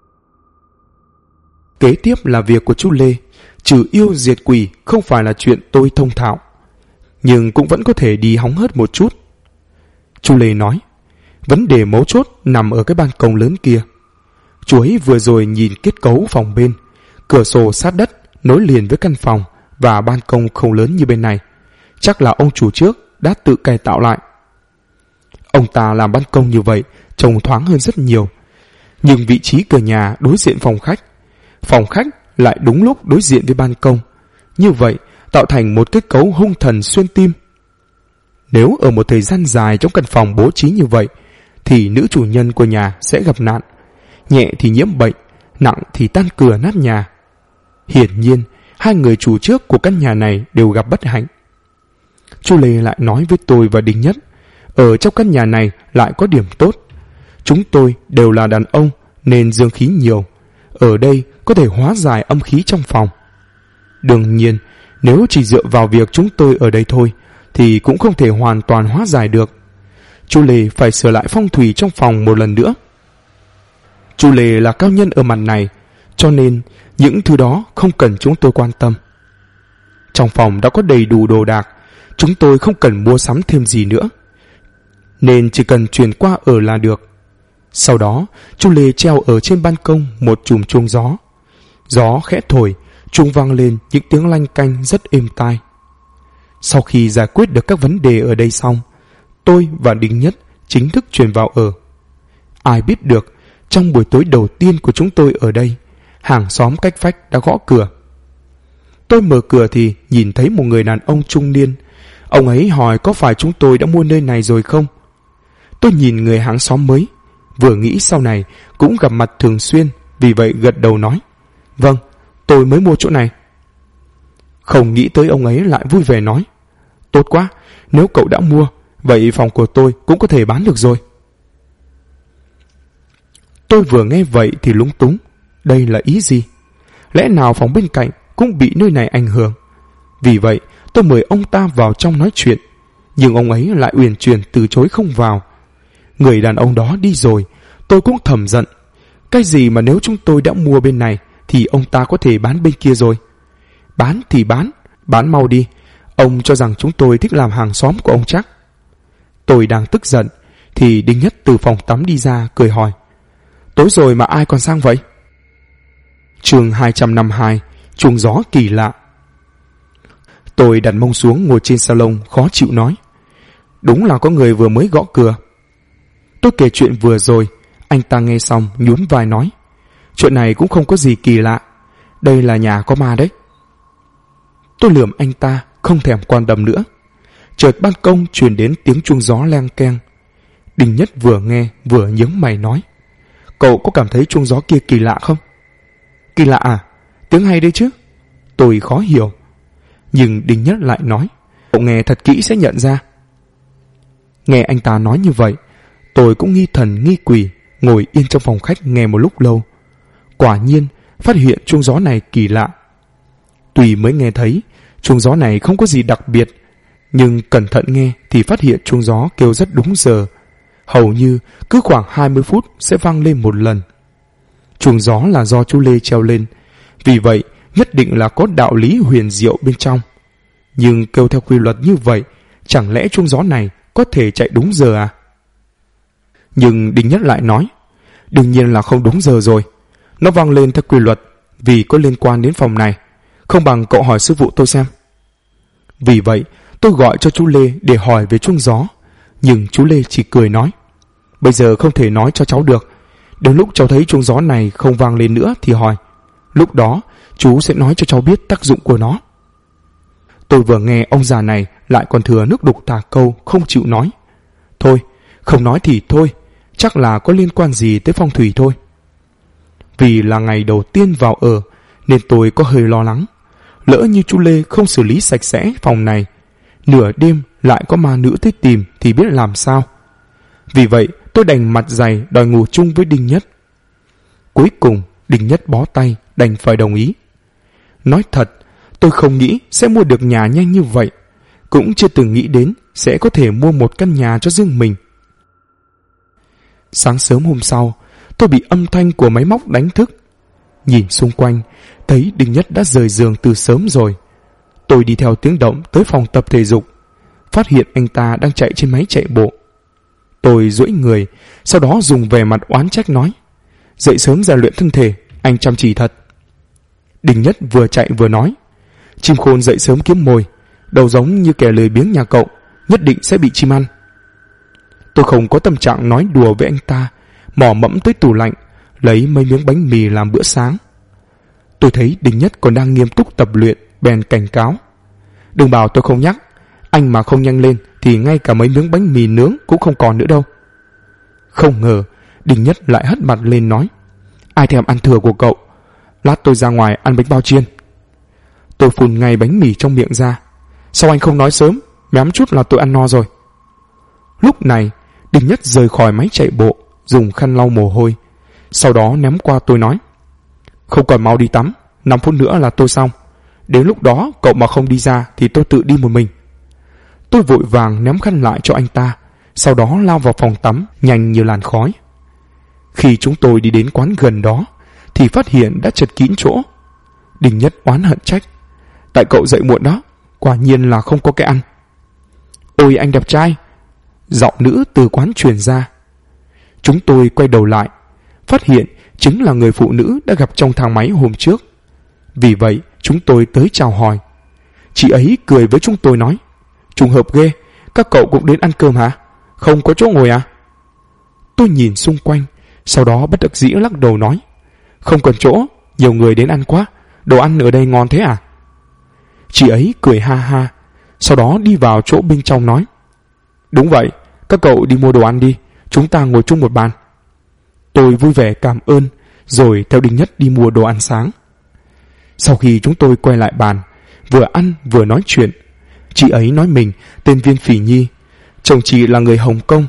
Kế tiếp là việc của chú Lê. Trừ yêu diệt quỷ không phải là chuyện tôi thông thạo, nhưng cũng vẫn có thể đi hóng hớt một chút. Chú Lê nói, vấn đề mấu chốt nằm ở cái ban công lớn kia. Chú ấy vừa rồi nhìn kết cấu phòng bên, cửa sổ sát đất nối liền với căn phòng và ban công không lớn như bên này. Chắc là ông chủ trước đã tự cải tạo lại. Ông ta làm ban công như vậy trông thoáng hơn rất nhiều, nhưng vị trí cửa nhà đối diện phòng khách lại đúng lúc đối diện với ban công, như vậy tạo thành một kết cấu hung thần xuyên tim. Nếu ở một thời gian dài trong căn phòng bố trí như vậy thì nữ chủ nhân của nhà sẽ gặp nạn. nhẹ thì nhiễm bệnh, nặng thì tan cửa nát nhà. Hiển nhiên, hai người chủ trước của căn nhà này đều gặp bất hạnh. Chú Lê lại nói với tôi và Đinh Nhất, ở trong căn nhà này lại có điểm tốt. Chúng tôi đều là đàn ông nên dương khí nhiều, ở đây có thể hóa giải âm khí trong phòng. Đương nhiên, nếu chỉ dựa vào việc chúng tôi ở đây thôi thì cũng không thể hoàn toàn hóa giải được. Chú Lê phải sửa lại phong thủy trong phòng một lần nữa. Chú Lê là cao nhân ở mặt này, cho nên những thứ đó không cần chúng tôi quan tâm. Trong phòng đã có đầy đủ đồ đạc, chúng tôi không cần mua sắm thêm gì nữa, nên chỉ cần chuyển qua ở là được. Sau đó, chú Lê treo ở trên ban công một chùm chuông gió. Gió khẽ thổi, chuông vang lên những tiếng lanh canh rất êm tai. Sau khi giải quyết được các vấn đề ở đây xong, tôi và Đinh Nhất chính thức chuyển vào ở. Ai biết được, trong buổi tối đầu tiên của chúng tôi ở đây, hàng xóm cách vách đã gõ cửa. Tôi mở cửa thì nhìn thấy một người đàn ông trung niên. Ông ấy hỏi có phải chúng tôi đã mua nơi này rồi không? Tôi nhìn người hàng xóm mới, vừa nghĩ sau này cũng gặp mặt thường xuyên, vì vậy gật đầu nói, vâng, tôi mới mua chỗ này. Không nghĩ tới ông ấy lại vui vẻ nói, tốt quá, nếu cậu đã mua, vậy phòng của tôi cũng có thể bán được rồi. Tôi vừa nghe vậy thì lúng túng, đây là ý gì? Lẽ nào phòng bên cạnh cũng bị nơi này ảnh hưởng? Vì vậy tôi mời ông ta vào trong nói chuyện, nhưng ông ấy lại uyển chuyển từ chối không vào. Người đàn ông đó đi rồi, tôi cũng thầm giận. Cái gì mà nếu chúng tôi đã mua bên này thì ông ta có thể bán bên kia rồi. Bán thì bán mau đi. Ông cho rằng chúng tôi thích làm hàng xóm của ông chắc. Tôi đang tức giận thì Đinh Nhất từ phòng tắm đi ra cười hỏi, tối rồi mà ai còn sang vậy? Chương 252, chuông gió kỳ lạ. Tôi đặt mông xuống ngồi trên salon khó chịu nói, đúng là có người vừa mới gõ cửa. Tôi kể chuyện vừa rồi, anh ta nghe xong nhún vai nói, chuyện này cũng không có gì kỳ lạ, đây là nhà có ma đấy. Tôi lườm anh ta không thèm quan tâm nữa. Chợt ban công truyền đến tiếng chuông gió leng keng. Đinh Nhất vừa nghe vừa nhướng mày nói, cậu có cảm thấy chuông gió kia kỳ lạ không? Kỳ lạ à? Tiếng hay đấy chứ. Tôi khó hiểu. Nhưng Đinh Nhất lại nói, cậu nghe thật kỹ sẽ nhận ra. Nghe anh ta nói như vậy, tôi cũng nghi thần nghi quỷ, ngồi yên trong phòng khách nghe một lúc lâu. Quả nhiên phát hiện chuông gió này kỳ lạ. Tuy mới nghe thấy chuông gió này không có gì đặc biệt, nhưng cẩn thận nghe thì phát hiện chuông gió kêu rất đúng giờ, hầu như cứ khoảng 20 phút sẽ vang lên một lần. Chuông gió là do chú Lê treo lên, vì vậy nhất định là có đạo lý huyền diệu bên trong. Nhưng kêu theo quy luật như vậy, chẳng lẽ chuông gió này có thể chạy đúng giờ à? Nhưng Đinh Nhất lại nói, đương nhiên là không đúng giờ rồi. Nó vang lên theo quy luật vì có liên quan đến phòng này, không bằng cậu hỏi sư phụ tôi xem. Vì vậy tôi gọi cho chú Lê để hỏi về chuông gió, nhưng chú Lê chỉ cười nói, bây giờ không thể nói cho cháu được, đến lúc cháu thấy chuông gió này không vang lên nữa thì hỏi, lúc đó chú sẽ nói cho cháu biết tác dụng của nó. Tôi vừa nghe ông già này lại còn thừa nước đục thả câu không chịu nói. Thôi, không nói thì thôi, chắc là có liên quan gì tới phong thủy thôi. Vì là ngày đầu tiên vào ở nên tôi có hơi lo lắng, lỡ như chú Lê không xử lý sạch sẽ phòng này, nửa đêm lại có ma nữ tới tìm thì biết làm sao. Vì vậy tôi đành mặt dày đòi ngủ chung với Đinh Nhất. Cuối cùng Đinh Nhất bó tay, đành phải đồng ý. Nói thật, tôi không nghĩ sẽ mua được nhà nhanh như vậy, cũng chưa từng nghĩ đến sẽ có thể mua một căn nhà cho riêng mình. Sáng sớm hôm sau, tôi bị âm thanh của máy móc đánh thức. Nhìn xung quanh, thấy Đinh Nhất đã rời giường từ sớm rồi. Tôi đi theo tiếng động tới phòng tập thể dục, phát hiện anh ta đang chạy trên máy chạy bộ. Tôi duỗi người, sau đó dùng vẻ mặt oán trách nói, dậy sớm rèn luyện thân thể, anh chăm chỉ thật. Đinh Nhất vừa chạy vừa nói, chim khôn dậy sớm kiếm mồi, đầu giống như kẻ lười biếng nhà cậu, nhất định sẽ bị chim ăn. Tôi không có tâm trạng nói đùa với anh ta, mò mẫm tới tủ lạnh, lấy mấy miếng bánh mì làm bữa sáng. Tôi thấy Đinh Nhất còn đang nghiêm túc tập luyện, bèn cảnh cáo, đừng bảo tôi không nhắc, anh mà không nhanh lên thì ngay cả mấy miếng bánh mì nướng cũng không còn nữa đâu. Không ngờ Đinh Nhất lại hất mặt lên nói, Ai thèm ăn thừa của cậu? Lát tôi ra ngoài ăn bánh bao chiên. Tôi phun ngay bánh mì trong miệng ra. Sao anh không nói sớm? Mém chút là tôi ăn no rồi. Lúc này Đinh Nhất rời khỏi máy chạy bộ, dùng khăn lau mồ hôi, sau đó ném qua tôi nói: Không còn mau đi tắm, 5 phút nữa là tôi xong. Đến lúc đó cậu mà không đi ra thì tôi tự đi một mình. Tôi vội vàng ném khăn lại cho anh ta, sau đó lao vào phòng tắm nhanh như làn khói. Khi chúng tôi đi đến quán gần đó thì phát hiện đã chật kín chỗ. Đinh Nhất oán hận trách: Tại cậu dậy muộn đó, quả nhiên là không có cái ăn. Ôi anh đẹp trai! Giọng nữ từ quán truyền ra. Chúng tôi quay đầu lại, phát hiện chính là người phụ nữ đã gặp trong thang máy hôm trước. Vì vậy chúng tôi tới chào hỏi. Chị ấy cười với chúng tôi nói: Trùng hợp ghê, các cậu cũng đến ăn cơm hả? Không có chỗ ngồi à? Tôi nhìn xung quanh, sau đó bất đắc dĩ lắc đầu nói: Không cần chỗ, nhiều người đến ăn quá, đồ ăn ở đây ngon thế à? Chị ấy cười ha ha, sau đó đi vào chỗ bên trong nói: Đúng vậy, các cậu đi mua đồ ăn đi, chúng ta ngồi chung một bàn. Tôi vui vẻ cảm ơn, rồi theo Đinh Nhất đi mua đồ ăn sáng. Sau khi chúng tôi quay lại bàn, vừa ăn vừa nói chuyện, chị ấy nói mình tên Viên Phỉ Nhi, chồng chị là người Hồng Kông.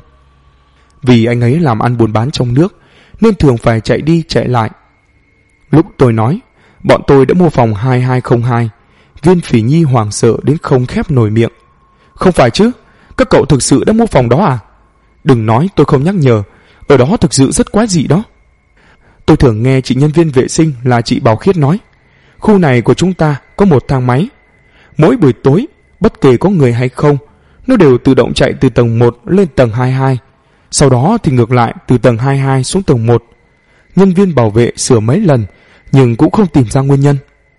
Vì anh ấy làm ăn buôn bán trong nước nên thường phải chạy đi chạy lại. Lúc tôi nói bọn tôi đã mua phòng 2202, Viên Phỉ Nhi hoảng sợ đến không khép nổi miệng. Không phải chứ, các cậu thực sự đã mua phòng đó à? Đừng nói tôi không nhắc nhở, ở đó thực sự rất quái dị đó. Tôi thường nghe chị nhân viên vệ sinh là chị Bảo Khiết nói, khu này của chúng ta có một thang máy. Mỗi buổi tối, bất kể có người hay không, nó đều tự động chạy từ tầng 1 lên tầng 22. Sau đó thì ngược lại từ tầng 22 xuống tầng 1. Nhân viên bảo vệ sửa mấy lần, nhưng cũng không tìm ra nguyên nhân.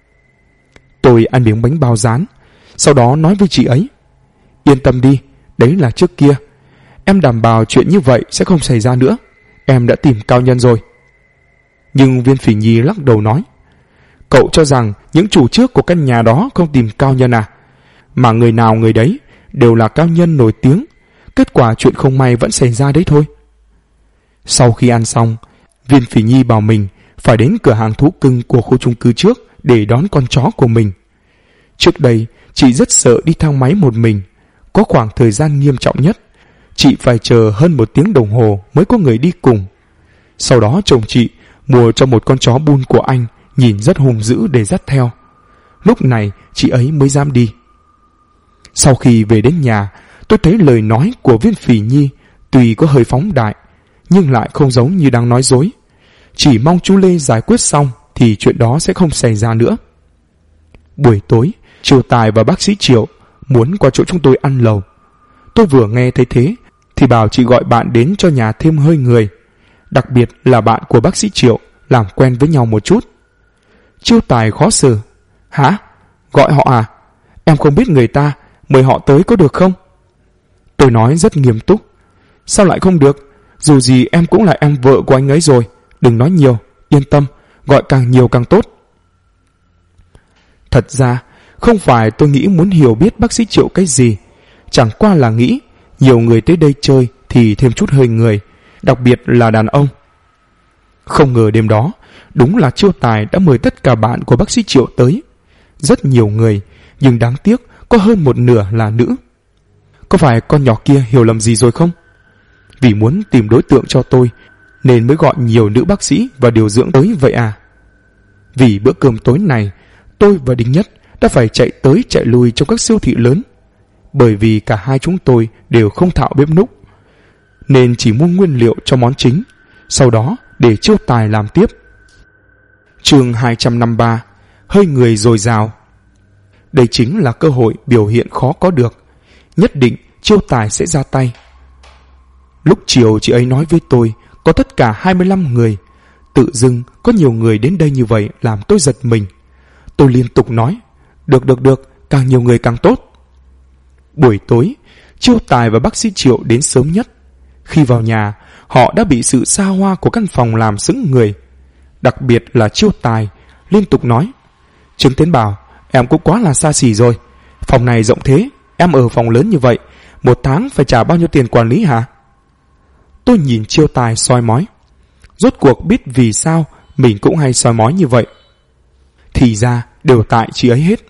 Tôi ăn miếng bánh bao rán, sau đó nói với chị ấy: Yên tâm đi, đấy là trước kia. Em đảm bảo chuyện như vậy sẽ không xảy ra nữa. Em đã tìm cao nhân rồi. Nhưng Viên Phỉ Nhi lắc đầu nói: Cậu cho rằng những chủ trước của căn nhà đó không tìm cao nhân à? Mà người nào người đấy đều là cao nhân nổi tiếng. Kết quả chuyện không may vẫn xảy ra đấy thôi. Sau khi ăn xong, Viên Phỉ Nhi bảo mình phải đến cửa hàng thú cưng của khu chung cư trước để đón con chó của mình. Trước đây, chị rất sợ đi thang máy một mình. Có khoảng thời gian nghiêm trọng nhất, chị phải chờ hơn 1 tiếng đồng hồ mới có người đi cùng. Sau đó chồng chị mua cho một con chó bun của anh, nhìn rất hung dữ để dắt theo. Lúc này chị ấy mới dám đi. Sau khi về đến nhà, tôi thấy lời nói của Viên Phỉ Nhi tuy có hơi phóng đại, nhưng lại không giống như đang nói dối. Chỉ mong chú Lê giải quyết xong thì chuyện đó sẽ không xảy ra nữa. Buổi tối, Triều Tài và bác sĩ Triệu muốn qua chỗ chúng tôi ăn lẩu. Tôi vừa nghe thấy thế thì bảo chị gọi bạn đến cho nhà thêm hơi người, đặc biệt là bạn của bác sĩ Triệu, làm quen với nhau một chút. Triều Tài khó xử: Hả? Gọi họ à? Em không biết người ta, mời họ tới có được không? Tôi nói rất nghiêm túc: Sao lại không được? Dù gì em cũng là em vợ của anh ấy rồi. Đừng nói nhiều, yên tâm, gọi càng nhiều càng tốt. Thật ra không phải tôi nghĩ muốn hiểu biết bác sĩ Triệu cái gì, chẳng qua là nghĩ nhiều người tới đây chơi thì thêm chút hơi người, đặc biệt là đàn ông. Không ngờ đêm đó đúng là Triều Tài đã mời tất cả bạn của bác sĩ Triệu tới. Rất nhiều người, nhưng đáng tiếc có hơn một nửa là nữ. Có phải con nhỏ kia hiểu lầm gì rồi không? Vì muốn tìm đối tượng cho tôi nên mới gọi nhiều nữ bác sĩ và điều dưỡng tới vậy à? Vì bữa cơm tối này, tôi và Đinh Nhất đã phải chạy tới chạy lui trong các siêu thị lớn. Bởi vì cả hai chúng tôi đều không thạo bếp núc, nên chỉ mua nguyên liệu cho món chính, sau đó để Triều Tài làm tiếp. Chương 253: Hơi người dồi dào. Đây chính là cơ hội biểu hiện khó có được. Nhất định Triều Tài sẽ ra tay. Lúc chiều chị ấy nói với tôi có tất cả 25 người. Tự dưng có nhiều người đến đây như vậy làm tôi giật mình. Tôi liên tục nói: Được, càng nhiều người càng tốt. Buổi tối, Triều Tài và bác sĩ Triệu đến sớm nhất. Khi vào nhà, họ đã bị sự xa hoa của căn phòng làm sững người. Đặc biệt là Triều Tài liên tục nói: Trương Tiến Bảo, em cũng quá là xa xỉ rồi. Phòng này rộng thế, em ở phòng lớn như vậy, 1 tháng phải trả bao nhiêu tiền quản lý hả? Tôi nhìn Triều Tài soi mói. Rốt cuộc biết vì sao mình cũng hay soi mói như vậy. Thì ra đều tại chị ấy hết.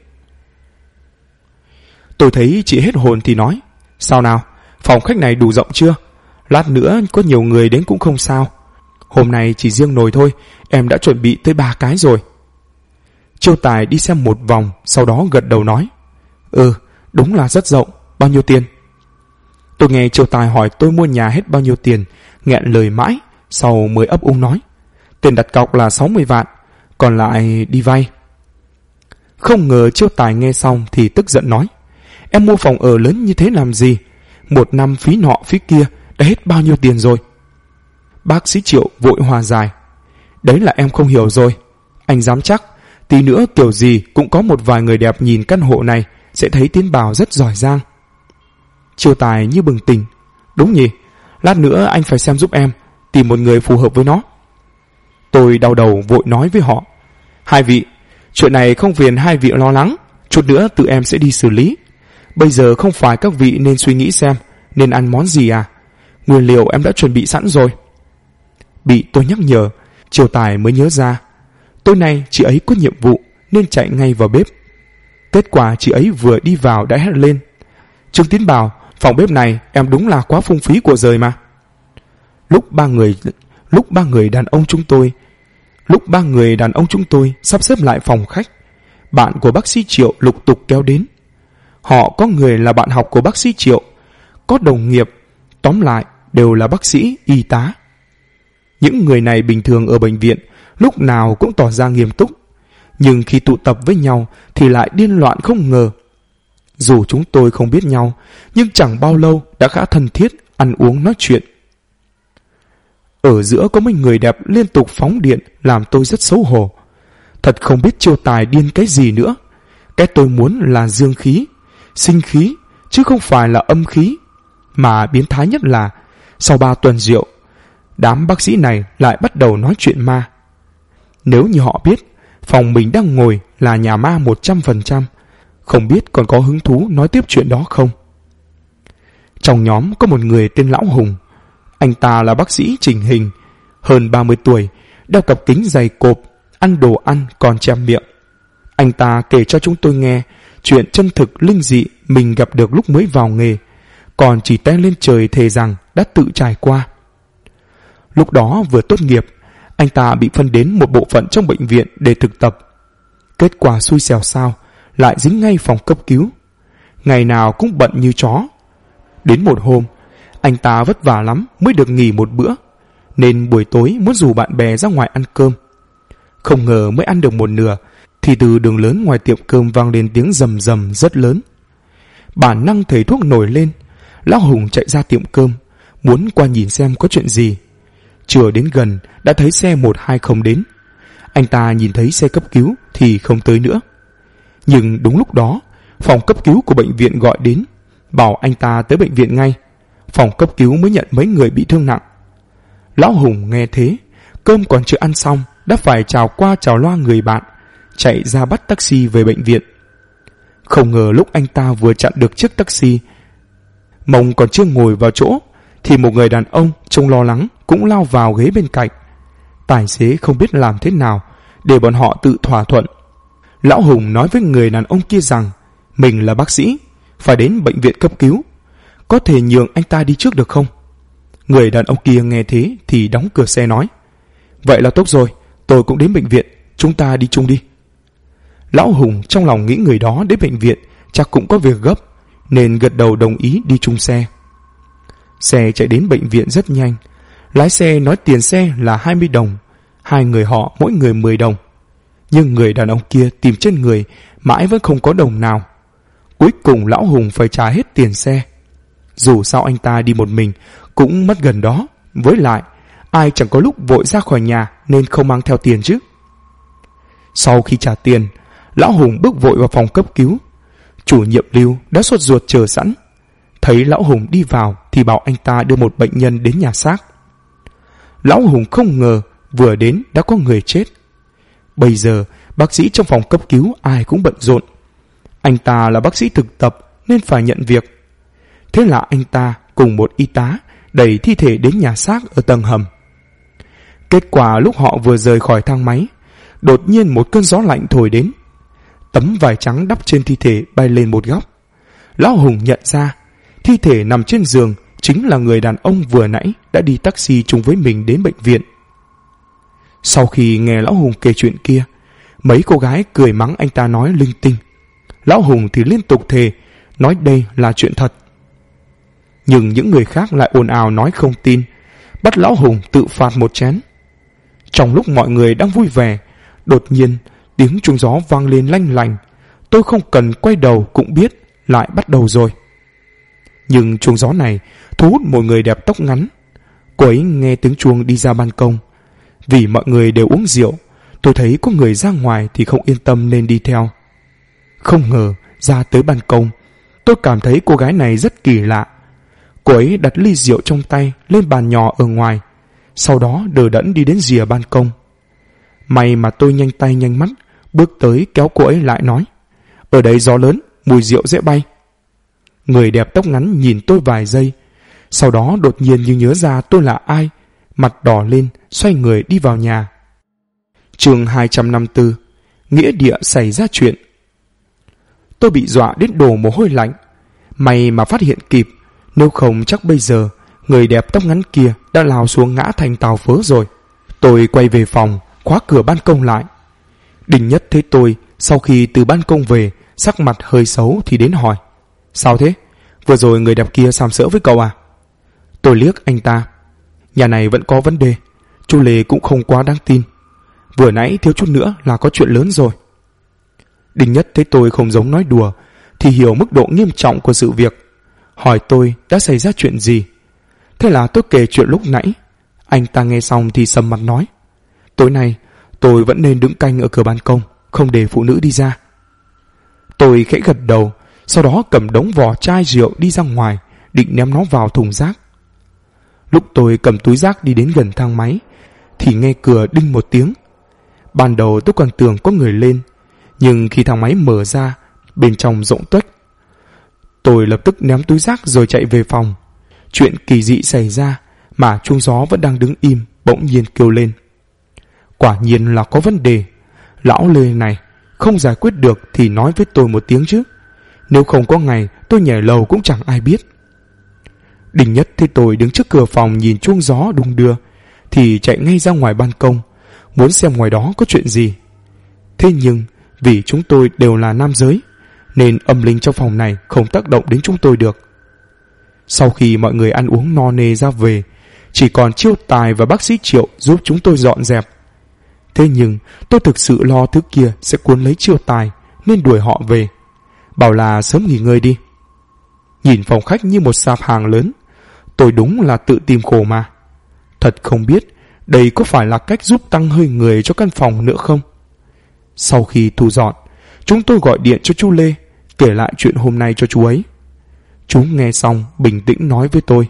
Tôi thấy chị hết hồn thì nói, sao nào, phòng khách này đủ rộng chưa? Lát nữa có nhiều người đến cũng không sao. Hôm nay chỉ riêng nồi thôi, em đã chuẩn bị tới 3 cái rồi. Chiêu Tài đi xem một vòng, sau đó gật đầu nói, đúng là rất rộng, bao nhiêu tiền? Tôi nghe Chiêu Tài hỏi tôi mua nhà hết bao nhiêu tiền, nghẹn lời mãi, sau mới ấp úng nói, tiền đặt cọc là 60 vạn, còn lại đi vay. Không ngờ Chiêu Tài nghe xong thì tức giận nói, em mua phòng ở lớn như thế làm gì? Một năm phí nọ phí kia đã hết bao nhiêu tiền rồi? Bác sĩ Triệu vội hòa giải, đấy là em không hiểu rồi. Anh dám chắc tí nữa kiểu gì cũng có một vài người đẹp nhìn căn hộ này sẽ thấy Tiến Bảo rất giỏi giang. Chiêu Tài như bừng tỉnh, đúng nhỉ, lát nữa anh phải xem giúp em, tìm một người phù hợp với nó. Tôi đau đầu vội nói với họ, hai vị, chuyện này không phiền hai vị lo lắng, chút nữa tự em sẽ đi xử lý. Bây giờ không phải các vị nên suy nghĩ xem nên ăn món gì à, nguyên liệu em đã chuẩn bị sẵn rồi. Bị tôi nhắc nhở, Chiêu Tài mới nhớ ra, tối nay chị ấy có nhiệm vụ nên chạy ngay vào bếp. Kết quả chị ấy vừa đi vào đã hét lên, Trương Tiến Bảo, phòng bếp này em đúng là quá phung phí của rời mà. Lúc ba người đàn ông chúng tôi sắp xếp lại phòng khách, bạn của bác sĩ Triệu lục tục kéo đến. Họ có người là bạn học của bác sĩ Triệu, có đồng nghiệp, tóm lại đều là bác sĩ, y tá. Những người này bình thường ở bệnh viện lúc nào cũng tỏ ra nghiêm túc, nhưng khi tụ tập với nhau thì lại điên loạn không ngờ. Dù chúng tôi không biết nhau, nhưng chẳng bao lâu đã khá thân thiết, ăn uống nói chuyện. Ở giữa có mấy người đẹp liên tục phóng điện làm tôi rất xấu hổ. Thật không biết Chiêu Tài điên cái gì nữa. Cái tôi muốn là dương khí, sinh khí, chứ không phải là âm khí. Mà biến thái nhất là sau 3 tuần rượu, đám bác sĩ này lại bắt đầu nói chuyện ma. Nếu như họ biết phòng mình đang ngồi là nhà ma 100%, không biết còn có hứng thú nói tiếp chuyện đó không. Trong nhóm có một người tên Lão Hùng. Anh ta là bác sĩ chỉnh hình, hơn 30 tuổi, đeo cặp kính dày cộp, ăn đồ ăn còn chém miệng. Anh ta kể cho chúng tôi nghe chuyện chân thực linh dị mình gặp được lúc mới vào nghề, còn chỉ tay lên trời thề rằng đã tự trải qua. Lúc đó vừa tốt nghiệp, anh ta bị phân đến một bộ phận trong bệnh viện để thực tập. Kết quả xui xẻo sao, lại dính ngay phòng cấp cứu. Ngày nào cũng bận như chó. Đến một hôm, anh ta vất vả lắm mới được nghỉ một bữa, nên buổi tối muốn rủ bạn bè ra ngoài ăn cơm. Không ngờ mới ăn được một nửa thì từ đường lớn ngoài tiệm cơm vang lên tiếng rầm rầm rất lớn. Bản năng thầy thuốc nổi lên, Lão Hùng chạy ra tiệm cơm, muốn qua nhìn xem có chuyện gì. Chưa đến gần đã thấy xe 120 đến. Anh ta nhìn thấy xe cấp cứu thì không tới nữa. Nhưng đúng lúc đó, phòng cấp cứu của bệnh viện gọi đến, bảo anh ta tới bệnh viện ngay. Phòng cấp cứu mới nhận mấy người bị thương nặng. Lão Hùng nghe thế, cơm còn chưa ăn xong đã phải chào qua chào loa người bạn, chạy ra bắt taxi về bệnh viện. Không ngờ lúc anh ta vừa chặn được chiếc taxi, mông còn chưa ngồi vào chỗ, thì một người đàn ông trông lo lắng cũng lao vào ghế bên cạnh. Tài xế không biết làm thế nào để bọn họ tự thỏa thuận. Lão Hùng nói với người đàn ông kia rằng mình là bác sĩ, phải đến bệnh viện cấp cứu, có thể nhường anh ta đi trước được không? Người đàn ông kia nghe thế thì đóng cửa xe nói, vậy là tốt rồi, tôi cũng đến bệnh viện, chúng ta đi chung đi. Lão Hùng trong lòng nghĩ người đó đến bệnh viện chắc cũng có việc gấp, nên gật đầu đồng ý đi chung xe. Xe chạy đến bệnh viện rất nhanh. Lái xe nói tiền xe là 20 đồng, hai người họ mỗi người 10 đồng. Nhưng người đàn ông kia tìm trên người mãi vẫn không có đồng nào. Cuối cùng Lão Hùng phải trả hết tiền xe. Dù sao anh ta đi một mình cũng mất gần đó, với lại ai chẳng có lúc vội ra khỏi nhà nên không mang theo tiền chứ. Sau khi trả tiền, Lão Hùng bước vội vào phòng cấp cứu. Chủ nhiệm Lưu đã sốt ruột chờ sẵn. Thấy Lão Hùng đi vào thì bảo anh ta đưa một bệnh nhân đến nhà xác. Lão Hùng không ngờ vừa đến đã có người chết. Bây giờ bác sĩ trong phòng cấp cứu ai cũng bận rộn. Anh ta là bác sĩ thực tập nên phải nhận việc. Thế là anh ta cùng một y tá đẩy thi thể đến nhà xác ở tầng hầm. Kết quả lúc họ vừa rời khỏi thang máy, đột nhiên một cơn gió lạnh thổi đến. Tấm vải trắng đắp trên thi thể bay lên một góc. Lão Hùng nhận ra thi thể nằm trên giường chính là người đàn ông vừa nãy đã đi taxi chung với mình đến bệnh viện. Sau khi nghe Lão Hùng kể chuyện kia, mấy cô gái cười mắng anh ta nói linh tinh. Lão Hùng thì liên tục thề nói đây là chuyện thật. Nhưng những người khác lại ồn ào nói không tin, bắt Lão Hùng tự phạt một chén. Trong lúc mọi người đang vui vẻ, đột nhiên tiếng chuông gió vang lên lanh lành. Tôi không cần quay đầu cũng biết lại bắt đầu rồi. Nhưng chuông gió này thu hút một người đẹp tóc ngắn. Cô ấy nghe tiếng chuông đi ra ban công. Vì mọi người đều uống rượu, tôi thấy có người ra ngoài thì không yên tâm nên đi theo. Không ngờ ra tới ban công, tôi cảm thấy cô gái này rất kỳ lạ. Cô ấy đặt ly rượu trong tay lên bàn nhỏ ở ngoài, sau đó đờ đẫn đi đến rìa ban công. May mà tôi nhanh tay nhanh mắt bước tới kéo cô ấy lại nói: ở đây gió lớn, mùi rượu dễ bay. Người đẹp tóc ngắn nhìn tôi vài giây, sau đó đột nhiên như nhớ ra tôi là ai, mặt đỏ lên, xoay người đi vào nhà. Chương 254: Nghĩa địa xảy ra chuyện. Tôi bị dọa đến đổ mồ hôi lạnh. May mà phát hiện kịp, nếu không chắc bây giờ người đẹp tóc ngắn kia đã lao xuống ngã thành tàu phớ rồi. Tôi quay về phòng, khóa cửa ban công lại. Đình Nhất thấy tôi sau khi từ ban công về, sắc mặt hơi xấu thì đến hỏi: sao thế? Vừa rồi người đẹp kia sàm sỡ với cậu à? Tôi liếc anh ta: nhà này vẫn có vấn đề, chú Lê cũng không quá đáng tin. Vừa nãy thiếu chút nữa là có chuyện lớn rồi. Đình Nhất thấy tôi không giống nói đùa thì hiểu mức độ nghiêm trọng của sự việc, hỏi tôi đã xảy ra chuyện gì. Thế là tôi kể chuyện lúc nãy. Anh ta nghe xong thì sầm mặt nói: tối nay tôi vẫn nên đứng canh ở cửa ban công, không để phụ nữ đi ra. Tôi khẽ gật đầu, sau đó cầm đống vỏ chai rượu đi ra ngoài, định ném nó vào thùng rác. Lúc tôi cầm túi rác đi đến gần thang máy thì nghe cửa đinh một tiếng. Ban đầu tôi còn tưởng có người lên, nhưng khi thang máy mở ra, bên trong rỗng tuếch. Tôi lập tức ném túi rác rồi chạy về phòng. Chuyện kỳ dị xảy ra mà chuông gió vẫn đang đứng im bỗng nhiên kêu lên. Quả nhiên là có vấn đề. Lão Lê này không giải quyết được thì nói với tôi một tiếng chứ, nếu không có ngày tôi nhảy lầu cũng chẳng ai biết. Đình Nhất thấy tôi đứng trước cửa phòng nhìn chuông gió đung đưa thì chạy ngay ra ngoài ban công, muốn xem ngoài đó có chuyện gì. Thế nhưng vì chúng tôi đều là nam giới nên âm linh trong phòng này không tác động đến chúng tôi được. Sau khi mọi người ăn uống no nê ra về, chỉ còn Chiêu Tài và bác sĩ Triệu giúp chúng tôi dọn dẹp. Thế nhưng tôi thực sự lo thứ kia sẽ cuốn lấy Chiêu Tài nên đuổi họ về, bảo là sớm nghỉ ngơi đi. Nhìn phòng khách như một sạp hàng lớn, tôi đúng là tự tìm khổ mà. Thật không biết đây có phải là cách giúp tăng hơi người cho căn phòng nữa không. Sau khi thu dọn, chúng tôi gọi điện cho chú Lê, kể lại chuyện hôm nay cho chú ấy. Chú nghe xong bình tĩnh nói với tôi: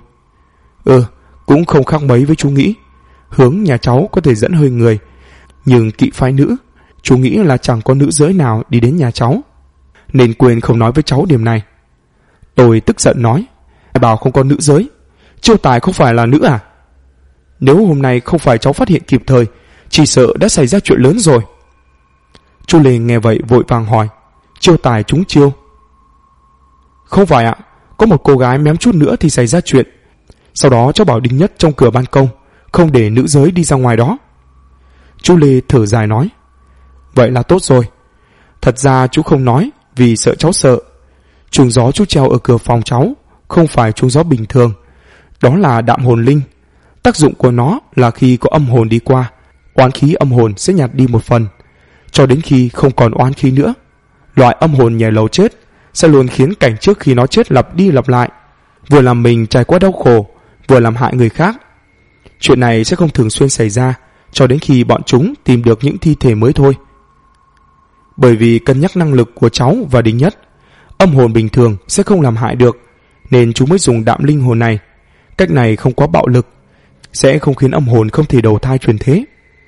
cũng không khác mấy với chú nghĩ. Hướng nhà cháu có thể dẫn hơi người, nhưng kỵ phái nữ, chú nghĩ là chẳng có nữ giới nào đi đến nhà cháu, nên quên không nói với cháu điểm này. Tôi tức giận nói: ai bảo không có nữ giới? Chiêu Tài không phải là nữ à? Nếu hôm nay không phải cháu phát hiện kịp thời, chỉ sợ đã xảy ra chuyện lớn rồi. Chú Lê nghe vậy vội vàng hỏi: Chiêu Tài trúng chiêu? Không phải ạ, có một cô gái mém chút nữa thì xảy ra chuyện. Sau đó cháu bảo Đinh Nhất trong cửa ban công không để nữ giới đi ra ngoài đó. Chú Lê thở dài nói: vậy là tốt rồi. Thật ra chú không nói vì sợ cháu sợ. Chuông gió chú treo ở cửa phòng cháu không phải chuông gió bình thường, đó là đạm hồn linh. Tác dụng của nó là khi có âm hồn đi qua, oán khí âm hồn sẽ nhạt đi một phần, cho đến khi không còn oán khí nữa. Loại âm hồn nhảy lầu chết sẽ luôn khiến cảnh trước khi nó chết lặp đi lặp lại, vừa làm mình trải qua đau khổ, vừa làm hại người khác. Chuyện này sẽ không thường xuyên xảy ra cho đến khi bọn chúng tìm được những thi thể mới thôi. Bởi vì cân nhắc năng lực của cháu và Đinh Nhất, âm hồn bình thường sẽ không làm hại được, nên chú mới dùng đạm linh hồn này. Cách này không quá bạo lực, sẽ không khiến âm hồn không thể đầu thai truyền thế.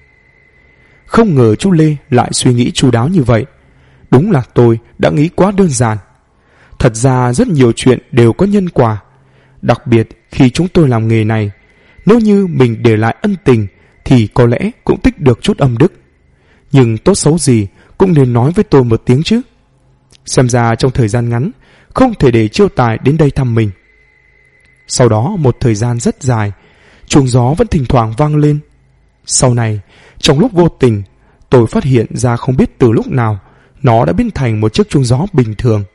Không ngờ chú Lê lại suy nghĩ chu đáo như vậy. Đúng là tôi đã nghĩ quá đơn giản. Thật ra rất nhiều chuyện đều có nhân quả. Đặc biệt khi chúng tôi làm nghề này, nếu như mình để lại ân tình thì có lẽ cũng tích được chút âm đức. Nhưng tốt xấu gì cũng nên nói với tôi một tiếng chứ. Xem ra trong thời gian ngắn không thể để Chiêu Tài đến đây thăm mình. Sau đó một thời gian rất dài, chuông gió vẫn thỉnh thoảng vang lên. Sau này, trong lúc vô tình, tôi phát hiện ra không biết từ lúc nào nó đã biến thành một chiếc chuông gió bình thường.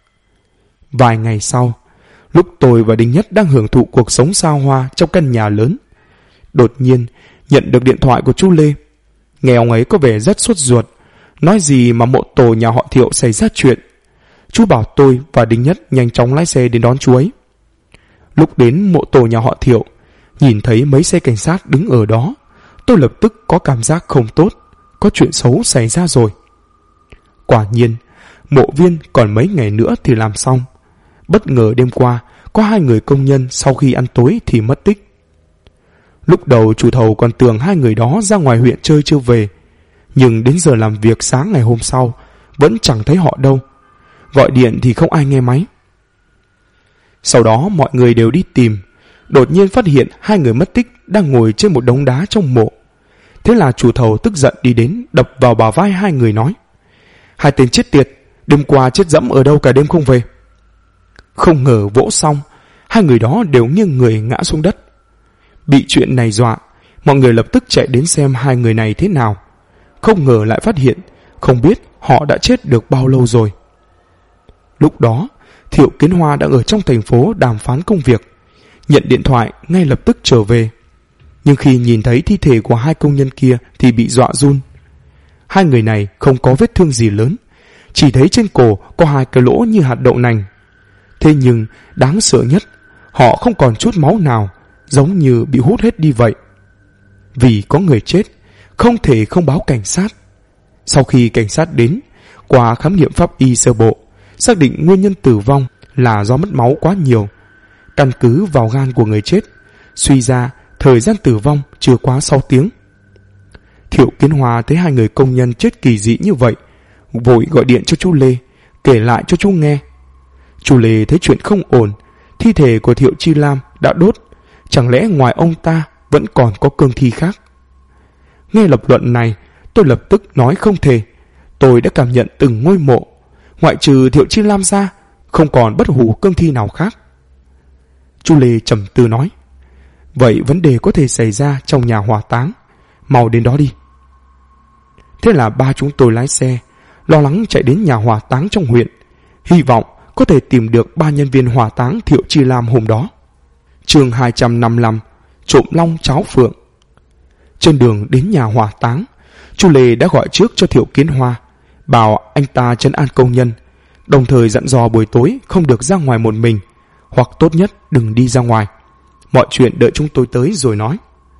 Vài ngày sau, lúc tôi và Đinh Nhất đang hưởng thụ cuộc sống xa hoa trong căn nhà lớn, đột nhiên nhận được điện thoại của chú Lê. Nghe ông ấy có vẻ rất sốt ruột, nói gì mà mộ tổ nhà họ Thiệu xảy ra chuyện. Chú bảo tôi và Đinh Nhất nhanh chóng lái xe đến đón chú ấy. Lúc đến mộ tổ nhà họ Thiệu, nhìn thấy mấy xe cảnh sát đứng ở đó, tôi lập tức có cảm giác không tốt, có chuyện xấu xảy ra rồi. Quả nhiên, mộ viên còn mấy ngày nữa thì làm xong. Bất ngờ đêm qua, có 2 người công nhân sau khi ăn tối thì mất tích. Lúc đầu chủ thầu còn tưởng 2 người đó ra ngoài huyện chơi chưa về, nhưng đến giờ làm việc sáng ngày hôm sau, vẫn chẳng thấy họ đâu. Gọi điện thì không ai nghe máy. Sau đó mọi người đều đi tìm, đột nhiên phát hiện 2 người mất tích đang ngồi trên một đống đá trong mộ. Thế là chủ thầu tức giận đi đến, đập vào bả vai 2 người nói: "Hai tên chết tiệt, đêm qua chết dẫm ở đâu cả đêm không về?" Không ngờ vỗ xong, 2 người đó đều nghiêng người ngã xuống đất. Bị chuyện này dọa, mọi người lập tức chạy đến xem 2 người này thế nào. Không ngờ lại phát hiện, không biết họ đã chết được bao lâu rồi. Lúc đó, Thiệu Kiến Hoa đang ở trong thành phố đàm phán công việc, nhận điện thoại ngay lập tức trở về. Nhưng khi nhìn thấy thi thể của 2 công nhân kia thì bị dọa run. 2 người này không có vết thương gì lớn, chỉ thấy trên cổ có 2 cái lỗ như hạt đậu nành. Thế nhưng đáng sợ nhất, họ không còn chút máu nào, giống như bị hút hết đi vậy. Vì có người chết, không thể không báo cảnh sát. Sau khi cảnh sát đến, qua khám nghiệm pháp y sơ bộ, xác định nguyên nhân tử vong là do mất máu quá nhiều. Căn cứ vào gan của người chết, suy ra thời gian tử vong chưa quá 6 tiếng. Thiệu Kiến Hoa thấy 2 người công nhân chết kỳ dị như vậy, vội gọi điện cho chú Lê, kể lại cho chú nghe. Chú Lê thấy chuyện không ổn, thi thể của Thiệu Chi Lam đã đốt, chẳng lẽ ngoài ông ta vẫn còn có cương thi khác? Nghe lập luận này, tôi lập tức nói không thể. Tôi đã cảm nhận từng ngôi mộ, ngoại trừ Thiệu Chi Lam ra, không còn bất hủ cương thi nào khác. Chú Lê trầm tư nói: "Vậy vấn đề có thể xảy ra trong nhà hỏa táng, mau đến đó đi." Thế là 3 chúng tôi lái xe, lo lắng chạy đến nhà hỏa táng trong huyện, hy vọng có thể tìm được 3 nhân viên hỏa táng Thiệu Chi Lam hôm đó. Chương 255: Trộm long cháo phượng. Trên đường đến nhà hỏa táng, chú Lê đã gọi trước cho Thiệu Kiến Hoa, bảo anh ta trấn an công nhân, đồng thời dặn dò buổi tối không được ra ngoài một mình, hoặc tốt nhất đừng đi ra ngoài. Mọi chuyện đợi chúng tôi tới rồi nói.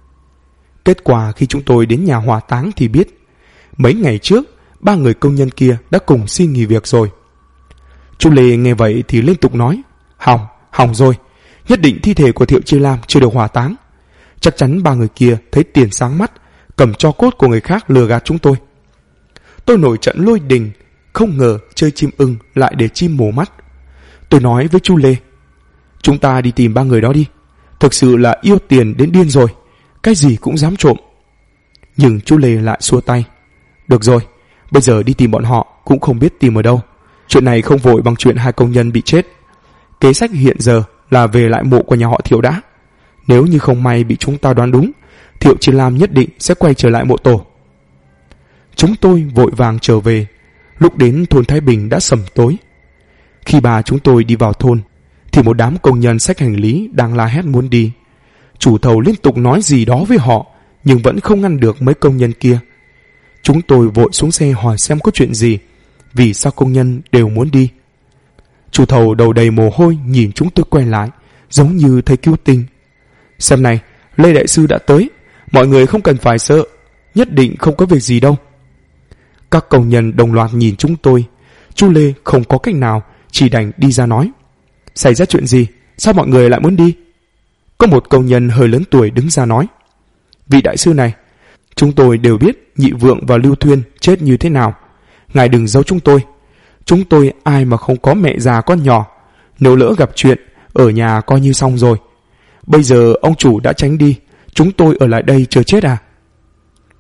Kết quả khi chúng tôi đến nhà hỏa táng thì biết, mấy ngày trước 3 người công nhân kia đã cùng xin nghỉ việc rồi. Chú Lê nghe vậy thì liên tục nói: Hỏng rồi, nhất định thi thể của Thiệu Chi Lam chưa được hỏa táng. Chắc chắn 3 người kia thấy tiền sáng mắt, cầm tro cốt của người khác lừa gạt chúng tôi. Tôi nổi trận lôi đình, không ngờ chơi chim ưng lại để chim mổ mắt. Tôi nói với chú Lê: "Chúng ta đi tìm 3 người đó đi, thực sự là yêu tiền đến điên rồi, cái gì cũng dám trộm." Nhưng chú Lê lại xua tay: "Được rồi, bây giờ đi tìm bọn họ cũng không biết tìm ở đâu. Chuyện này không vội bằng chuyện 2 công nhân bị chết. Kế sách hiện giờ là về lại mộ của nhà họ Thiệu đã. Nếu như không may bị chúng ta đoán đúng, Thiệu Chi Lam nhất định sẽ quay trở lại mộ tổ." Chúng tôi vội vàng trở về. Lúc đến thôn Thái Bình đã sầm tối. Khi bà chúng tôi đi vào thôn thì một đám công nhân xách hành lý đang la hét muốn đi. Chủ thầu liên tục nói gì đó với họ, nhưng vẫn không ngăn được mấy công nhân kia. Chúng tôi vội xuống xe hỏi xem có chuyện gì, vì sao công nhân đều muốn đi. Chủ thầu đầu đầy mồ hôi nhìn chúng tôi quay lại, giống như thấy cứu tinh. "Xem này, Lê đại sư đã tới, mọi người không cần phải sợ, nhất định không có việc gì đâu." Các công nhân đồng loạt nhìn chúng tôi. Chú Lê không có cách nào, chỉ đành đi ra nói: "Xảy ra chuyện gì? Sao mọi người lại muốn đi?" Có một công nhân hơi lớn tuổi đứng ra nói: "Vị đại sư này, chúng tôi đều biết Nhị Vượng và Lưu Thuyên chết như thế nào. Ngài đừng giấu chúng tôi. Chúng tôi ai mà không có mẹ già con nhỏ, nếu lỡ gặp chuyện, ở nhà coi như xong rồi. Bây giờ ông chủ đã tránh đi, chúng tôi ở lại đây chờ chết à?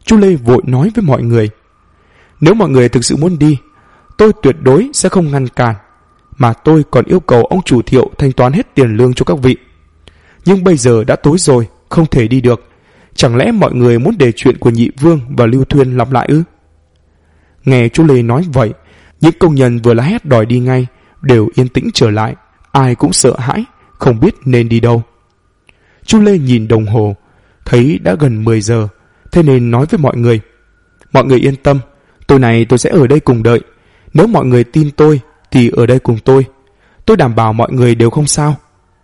Chú Lê vội nói với mọi người: Nếu mọi người thực sự muốn đi, tôi tuyệt đối sẽ không ngăn cản, mà tôi còn yêu cầu ông chủ Thiệu thanh toán hết tiền lương cho các vị. Nhưng bây giờ đã tối rồi, không thể đi được. Chẳng lẽ mọi người muốn để chuyện của Nhị Vương và Lưu Thuyên lặp lại ư? Nghe chú Lê nói vậy, những công nhân vừa la hét đòi đi ngay đều yên tĩnh trở lại, ai cũng sợ hãi, không biết nên đi đâu. Chú Lê nhìn đồng hồ, thấy đã gần 10 giờ, thế nên nói với mọi người: Mọi người yên tâm, tối nay tôi sẽ ở đây cùng đợi. Nếu mọi người tin tôi thì ở đây cùng tôi đảm bảo mọi người đều không sao.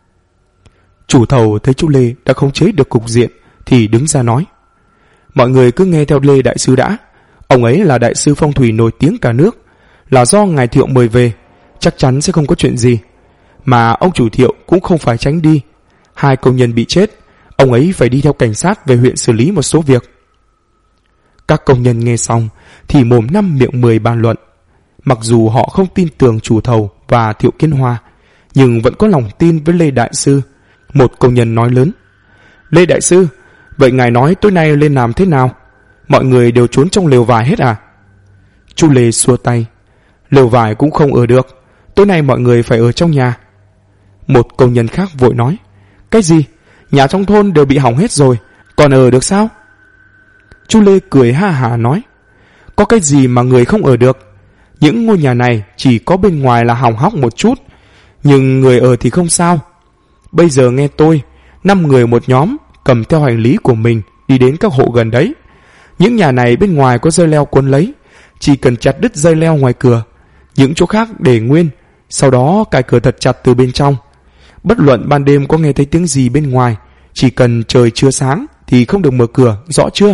Chủ thầu thấy chú Lê đã khống chế được cục diện thì đứng ra nói: Mọi người cứ nghe theo Lê đại sư đã. Ông ấy là đại sư phong thủy nổi tiếng cả nước, là do ngài Thiệu mời về, chắc chắn sẽ không có chuyện gì. Mà ông chủ Thiệu cũng không phải tránh đi. 2 công nhân bị chết, ông ấy phải đi theo cảnh sát về huyện xử lý một số việc. Các công nhân nghe xong thì mồm 5 miệng 10 bàn luận. Mặc dù họ không tin tưởng chủ thầu và Thiệu Kiến Hoa, nhưng vẫn có lòng tin với Lê đại sư. Một công nhân nói lớn: Lê đại sư, vậy ngài nói tối nay lên làm thế nào? Mọi người đều trốn trong lều vải hết à? Chú Lê xua tay: Lều vải cũng không ở được, tối nay mọi người phải ở trong nhà. Một công nhân khác vội nói: Cái gì? Nhà trong thôn đều bị hỏng hết rồi, còn ở được sao? Chú Lê cười ha hả nói: Có cái gì mà người không ở được? Những ngôi nhà này chỉ có bên ngoài là hỏng hóc một chút, nhưng người ở thì không sao. Bây giờ nghe tôi, 5 người một nhóm cầm theo hành lý của mình đi đến các hộ gần đấy. Những nhà này bên ngoài có dây leo cuốn lấy, chỉ cần chặt đứt dây leo ngoài cửa, những chỗ khác để nguyên, sau đó cài cửa thật chặt từ bên trong. Bất luận ban đêm có nghe thấy tiếng gì bên ngoài, chỉ cần trời chưa sáng thì không được mở cửa, rõ chưa?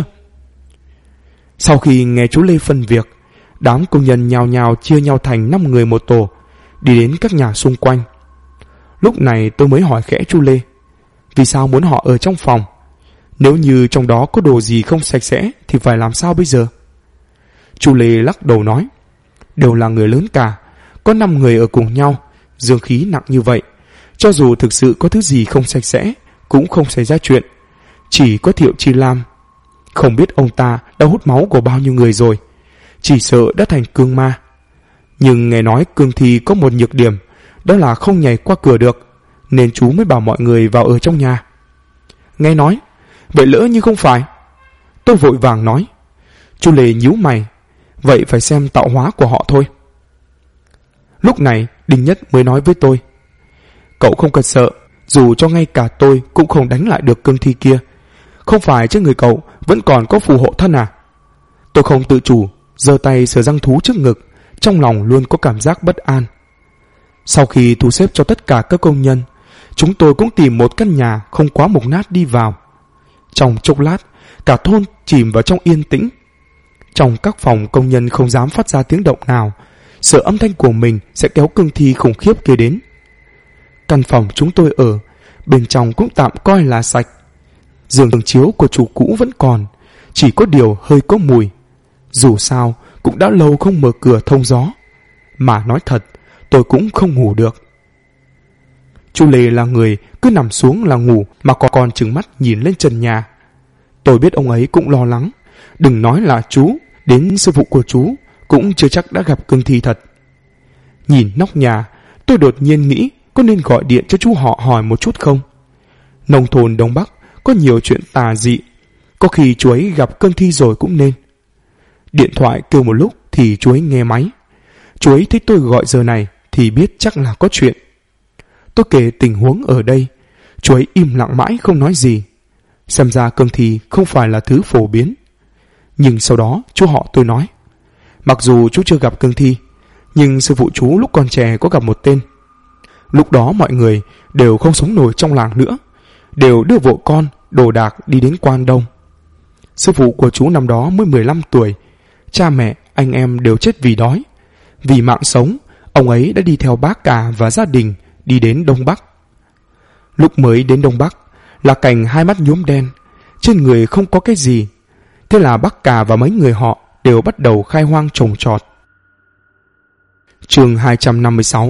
Sau khi nghe chú Lê phân việc, đám công nhân nhào nhào chia nhau thành 5 người một tổ, đi đến các nhà xung quanh. Lúc này tôi mới hỏi khẽ chú Lê: Vì sao muốn họ ở trong phòng? Nếu như trong đó có đồ gì không sạch sẽ thì phải làm sao bây giờ? Chú Lê lắc đầu nói: Đều là người lớn cả, có 5 người ở cùng nhau, dương khí nặng như vậy, cho dù thực sự có thứ gì không sạch sẽ cũng không xảy ra chuyện. Chỉ có Thiệu Chi Lam, không biết ông ta đã hút máu của bao nhiêu người rồi, chỉ sợ đã thành cương ma. Nhưng nghe nói cương thi có một nhược điểm, đó là không nhảy qua cửa được, nên chú mới bảo mọi người vào ở trong nhà. Nghe nói, vậy lỡ như không phải? Tôi vội vàng nói. Chú Lê nhíu mày: Vậy phải xem tạo hóa của họ thôi. Lúc này Đinh Nhất mới nói với tôi: Cậu không cần sợ, dù cho ngay cả tôi cũng không đánh lại được cương thi kia. Không phải trên người cậu vẫn còn có phù hộ thân à? Tôi không tự chủ giơ tay sờ răng thú trước ngực, trong lòng luôn có cảm giác bất an. Sau khi thu xếp cho tất cả các công nhân, chúng tôi cũng tìm một căn nhà không quá mục nát đi vào. Trong chốc lát, cả thôn chìm vào trong yên tĩnh. Trong các phòng, công nhân không dám phát ra tiếng động nào, sợ âm thanh của mình sẽ kéo cương thi khủng khiếp kia đến. Căn phòng chúng tôi ở, bên trong cũng tạm coi là sạch. Giường chiếu của chủ cũ vẫn còn, chỉ có điều hơi có mùi. Dù sao cũng đã lâu không mở cửa thông gió, mà nói thật, tôi cũng không ngủ được. Chú Lê là người cứ nằm xuống là ngủ mà còn trừng mắt nhìn lên trần nhà. Tôi biết ông ấy cũng lo lắng, đừng nói là chú, đến sư phụ của chú cũng chưa chắc đã gặp cương thi thật. Nhìn nóc nhà, tôi đột nhiên nghĩ có nên gọi điện cho chú họ hỏi một chút không? Nông thôn Đông Bắc có nhiều chuyện tà dị, có khi chú ấy gặp cương thi rồi cũng nên. Điện thoại kêu một lúc thì chú ấy nghe máy. Chú ấy thấy tôi gọi giờ này thì biết chắc là có chuyện. Tôi kể tình huống ở đây, chú ấy im lặng mãi không nói gì. Xem ra cương thi không phải là thứ phổ biến. Nhưng sau đó chú họ tôi nói: Mặc dù chú chưa gặp cương thi, nhưng sư phụ chú lúc còn trẻ có gặp một tên. Lúc đó mọi người đều không sống nổi trong làng nữa, đều đưa vợ con, đồ đạc đi đến Quan Đông. Sư phụ của chú năm đó mới 15 tuổi, cha mẹ, anh em đều chết vì đói. Vì mạng sống, ông ấy đã đi theo bác cả và gia đình đi đến Đông Bắc. Lúc mới đến Đông Bắc là cảnh hai mắt nhuốm đen, trên người không có cái gì. Thế là bác cả và mấy người họ đều bắt đầu khai hoang trồng trọt. Chương 256.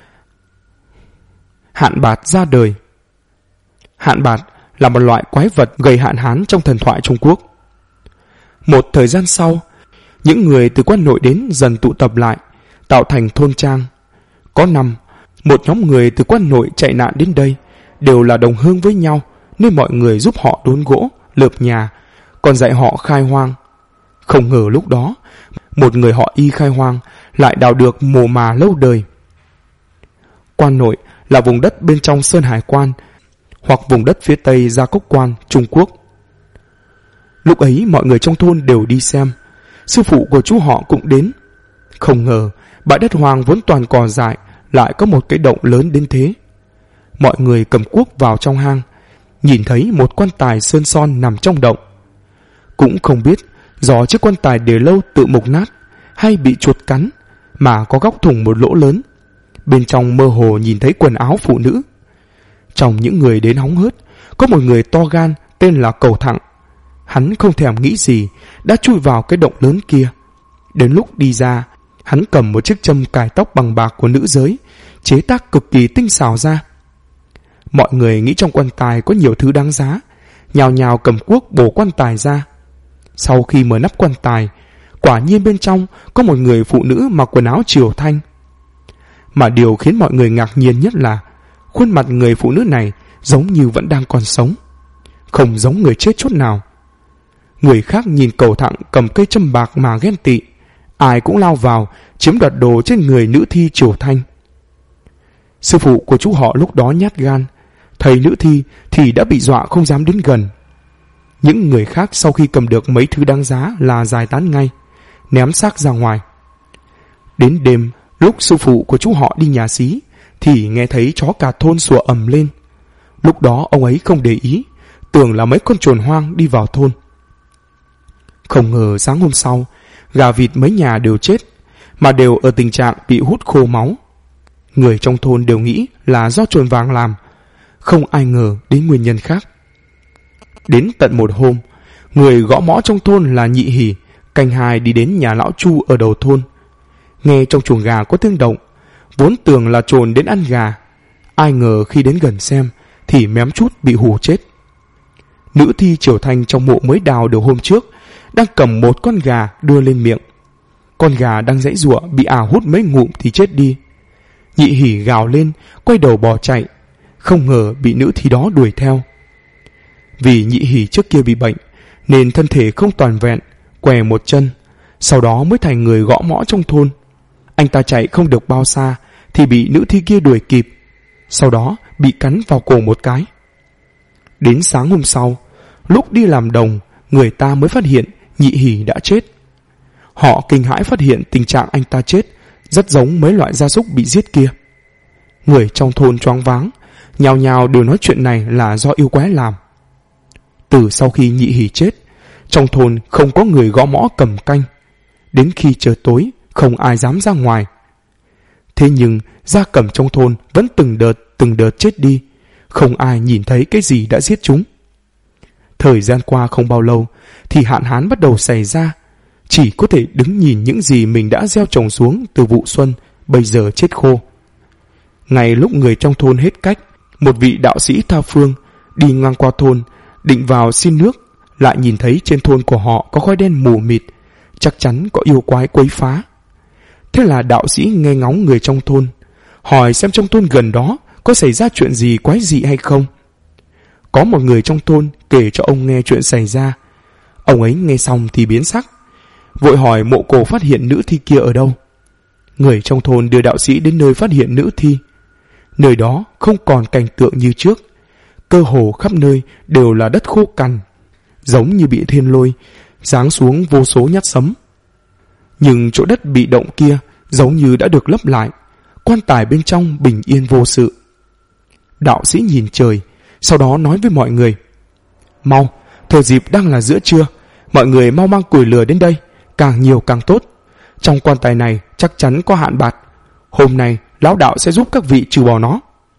Hạn bạt ra đời. Hạn bạt là một loại quái vật gây hạn hán trong thần thoại Trung Quốc. Một thời gian sau, những người từ quan nội đến dần tụ tập lại, tạo thành thôn trang. Có năm, một nhóm người từ quan nội chạy nạn đến đây, đều là đồng hương với nhau, nên mọi người giúp họ đốn gỗ, lợp nhà, còn dạy họ khai hoang. Không ngờ lúc đó, một người họ Y khai hoang lại đào được mồ mà lâu đời. Quan nội là vùng đất bên trong Sơn Hải Quan, hoặc vùng đất phía tây Gia Cốc Quan, Trung Quốc. Lúc ấy mọi người trong thôn đều đi xem. Sư phụ của chú họ cũng đến. Không ngờ bãi đất hoang vốn toàn cỏ dại lại có một cái động lớn đến thế. Mọi người cầm cuốc vào trong hang, nhìn thấy một quan tài sơn son nằm trong động. Cũng không biết do chiếc quan tài để lâu tự mục nát hay bị chuột cắn mà có góc thủng một lỗ lớn. Bên trong mơ hồ nhìn thấy quần áo phụ nữ. Trong những người đến hóng hớt, có một người to gan tên là Cầu Thặng. Hắn không thèm nghĩ gì đã chui vào cái động lớn kia. Đến lúc đi ra, hắn cầm một chiếc châm cài tóc bằng bạc của nữ giới, chế tác cực kỳ tinh xảo ra. Mọi người nghĩ trong quan tài có nhiều thứ đáng giá, nhào nhào cầm cuốc bổ quan tài ra. Sau khi mở nắp quan tài, quả nhiên bên trong có một người phụ nữ mặc quần áo triều thanh. Mà điều khiến mọi người ngạc nhiên nhất là khuôn mặt người phụ nữ này giống như vẫn đang còn sống, không giống người chết chút nào. Người khác nhìn Cầu Thặng cầm cây châm bạc mà ghen tị, ai cũng lao vào chiếm đoạt đồ trên người nữ thi triều thanh. Sư phụ của chú họ lúc đó nhát gan, thấy nữ thi thì đã bị dọa không dám đến gần. Những người khác sau khi cầm được mấy thứ đáng giá là giải tán ngay, ném xác ra ngoài. Đến đêm, lúc sư phụ của chú họ đi nhà xí thì nghe thấy chó cả thôn sủa ầm lên. Lúc đó ông ấy không để ý, tưởng là mấy con trồn hoang đi vào thôn. Không ngờ sáng hôm sau, gà vịt mấy nhà đều chết, mà đều ở tình trạng bị hút khô máu. Người trong thôn đều nghĩ là do trồn vàng làm, không ai ngờ đến nguyên nhân khác. Đến tận một hôm, người gõ mõ trong thôn là Nhị Hỉ, canh hai đi đến nhà lão Chu ở đầu thôn. Nghe trong chuồng gà có tiếng động, vốn tưởng là trồn đến ăn gà, ai ngờ khi đến gần xem thì mém chút bị hù chết. Nữ thi triều thanh trong mộ mới đào được hôm trước đang cầm một con gà đưa lên miệng. Con gà đang giãy giụa bị ả hút mấy ngụm thì chết đi. Nhị Hỉ gào lên, quay đầu bỏ chạy, không ngờ bị nữ thi đó đuổi theo. Vì Nhị Hỉ trước kia bị bệnh nên thân thể không toàn vẹn, què một chân, sau đó mới thành người gõ mõ trong thôn. Anh ta chạy không được bao xa thì bị nữ thi kia đuổi kịp, sau đó bị cắn vào cổ một cái. Đến sáng hôm sau, lúc đi làm đồng, người ta mới phát hiện Nhị Hỉ đã chết. Họ kinh hãi phát hiện tình trạng anh ta chết rất giống mấy loại gia súc bị giết kia. Người trong thôn choáng váng, nhào nhào đều nói chuyện này là do yêu quái làm. Từ sau khi Nhị Hỉ chết, trong thôn không có người gõ mõ cầm canh. Đến khi trời tối, không ai dám ra ngoài. Thế nhưng gia cầm trong thôn vẫn từng đợt chết đi, không ai nhìn thấy cái gì đã giết chúng. Thời gian qua không bao lâu thì hạn hán bắt đầu xảy ra, chỉ có thể đứng nhìn những gì mình đã gieo trồng xuống từ vụ xuân bây giờ chết khô. Ngay lúc người trong thôn hết cách, một vị đạo sĩ tha phương đi ngang qua thôn, định vào xin nước, lại nhìn thấy trên thôn của họ có khói đen mù mịt, chắc chắn có yêu quái quấy phá. Thế là đạo sĩ nghe ngóng người trong thôn, hỏi xem trong thôn gần đó có xảy ra chuyện gì quái dị hay không. Có một người trong thôn kể cho ông nghe chuyện xảy ra. Ông ấy nghe xong thì biến sắc, vội hỏi mộ cổ phát hiện nữ thi kia ở đâu. Người trong thôn đưa đạo sĩ đến nơi phát hiện nữ thi. Nơi đó không còn cảnh tượng như trước, cơ hồ khắp nơi đều là đất khô cằn, giống như bị thiên lôi giáng xuống vô số nhát sấm. Nhưng chỗ đất bị động kia giống như đã được lấp lại, quan tài bên trong bình yên vô sự. Đạo sĩ nhìn trời, sau đó nói với mọi người: mau, thời dịp đang là giữa trưa, mọi người mau mang củi lửa đến đây, càng nhiều càng tốt. Trong quan tài này chắc chắn có hạn bạc, hôm nay lão đạo sẽ giúp các vị trừ bỏ nó.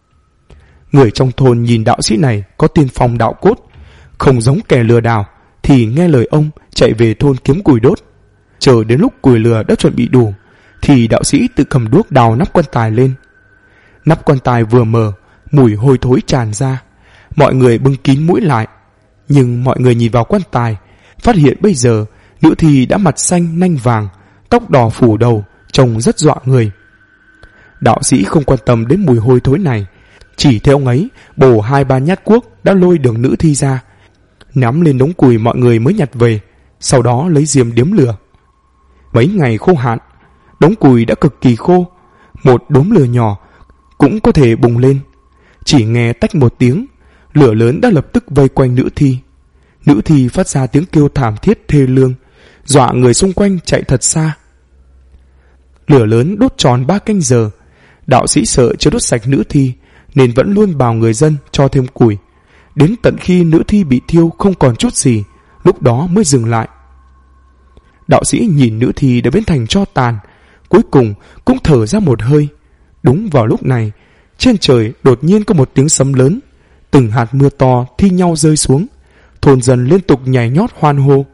Người trong thôn nhìn đạo sĩ này có tiên phong đạo cốt, không giống kẻ lừa đảo, thì nghe lời ông chạy về thôn kiếm củi đốt. Chờ đến lúc củi lửa đã chuẩn bị đủ thì đạo sĩ tự cầm đuốc đào nắp quan tài lên. Nắp quan tài vừa mở, mùi hôi thối tràn ra. Mọi người bưng kín mũi lại, nhưng mọi người nhìn vào quan tài, phát hiện bây giờ nữ thi đã mặt xanh nanh vàng, tóc đỏ phủ đầu, trông rất dọa người. Đạo sĩ không quan tâm đến mùi hôi thối này, chỉ theo ông ấy bổ 2-3 nhát cuốc đã lôi được nữ thi ra, ném lên đống củi mọi người mới nhặt về, sau đó lấy diêm điếm lửa. Mấy ngày khô hạn, đống củi đã cực kỳ khô, một đốm lửa nhỏ cũng có thể bùng lên. Chỉ nghe tách một tiếng, lửa lớn đã lập tức vây quanh nữ thi. Nữ thi phát ra tiếng kêu thảm thiết thê lương, dọa người xung quanh chạy thật xa. Lửa lớn đốt tròn 3 canh giờ. Đạo sĩ sợ chưa đốt sạch nữ thi nên vẫn luôn bảo người dân cho thêm củi, đến tận khi nữ thi bị thiêu không còn chút gì, lúc đó mới dừng lại. Đạo sĩ nhìn nữ thi đã biến thành tro tàn, cuối cùng cũng thở ra một hơi. Đúng vào lúc này, trên trời đột nhiên có một tiếng sấm lớn, từng hạt mưa to thi nhau rơi xuống, thôn dân liên tục nhảy nhót hoan hô.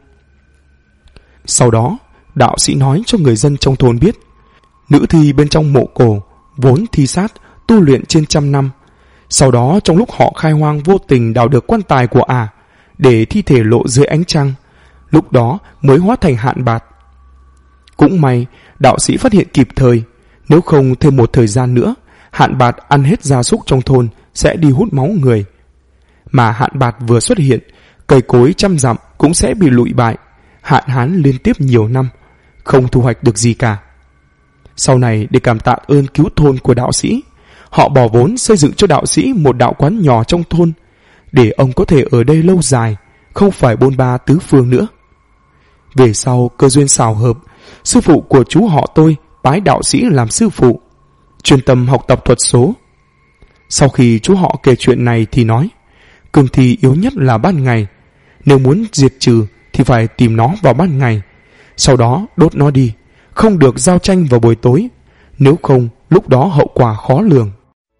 Sau đó, đạo sĩ nói cho người dân trong thôn biết, nữ thi bên trong mộ cổ vốn thi sát tu luyện trên 100 năm. Sau đó trong lúc họ khai hoang vô tình đào được quan tài của ả, để thi thể lộ dưới ánh trăng, lúc đó mới hóa thành Hạn Bạt. Cũng may đạo sĩ phát hiện kịp thời, nếu không thêm một thời gian nữa, Hạn Bạt ăn hết gia súc trong thôn sẽ đi hút máu người. Mà Hạn Bạt vừa xuất hiện, cây cối 100 dặm cũng sẽ bị lụi bại, hạn hán liên tiếp nhiều năm, không thu hoạch được gì cả. Sau này để cảm tạ ơn cứu thôn của đạo sĩ, họ bỏ vốn xây dựng cho đạo sĩ một đạo quán nhỏ trong thôn, để ông có thể ở đây lâu dài, không phải bôn ba tứ phương nữa. Về sau cơ duyên xảo hợp, sư phụ của chú họ tôi bái đạo sĩ làm sư phụ, chuyên tâm học tập thuật số. Sau khi chú họ kể chuyện này thì nói, cương thi yếu nhất là ban ngày, nếu muốn diệt trừ thì phải tìm nó vào ban ngày, sau đó đốt nó đi, không được giao tranh vào buổi tối, nếu không lúc đó hậu quả khó lường.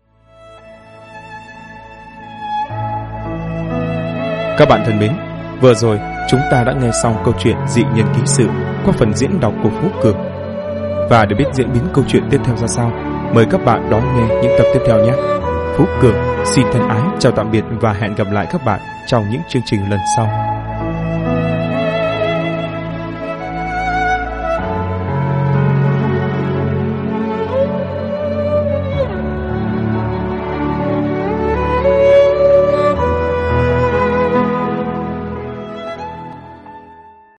Các bạn thân mến, vừa rồi chúng ta đã nghe xong câu chuyện Dị Nhân Ký Sự qua phần diễn đọc của Phú Cường. Và để biết diễn biến câu chuyện tiếp theo ra sao, mời các bạn đón nghe những tập tiếp theo nhé. Phú Cường xin thân ái chào tạm biệt và hẹn gặp lại các bạn trong những chương trình lần sau.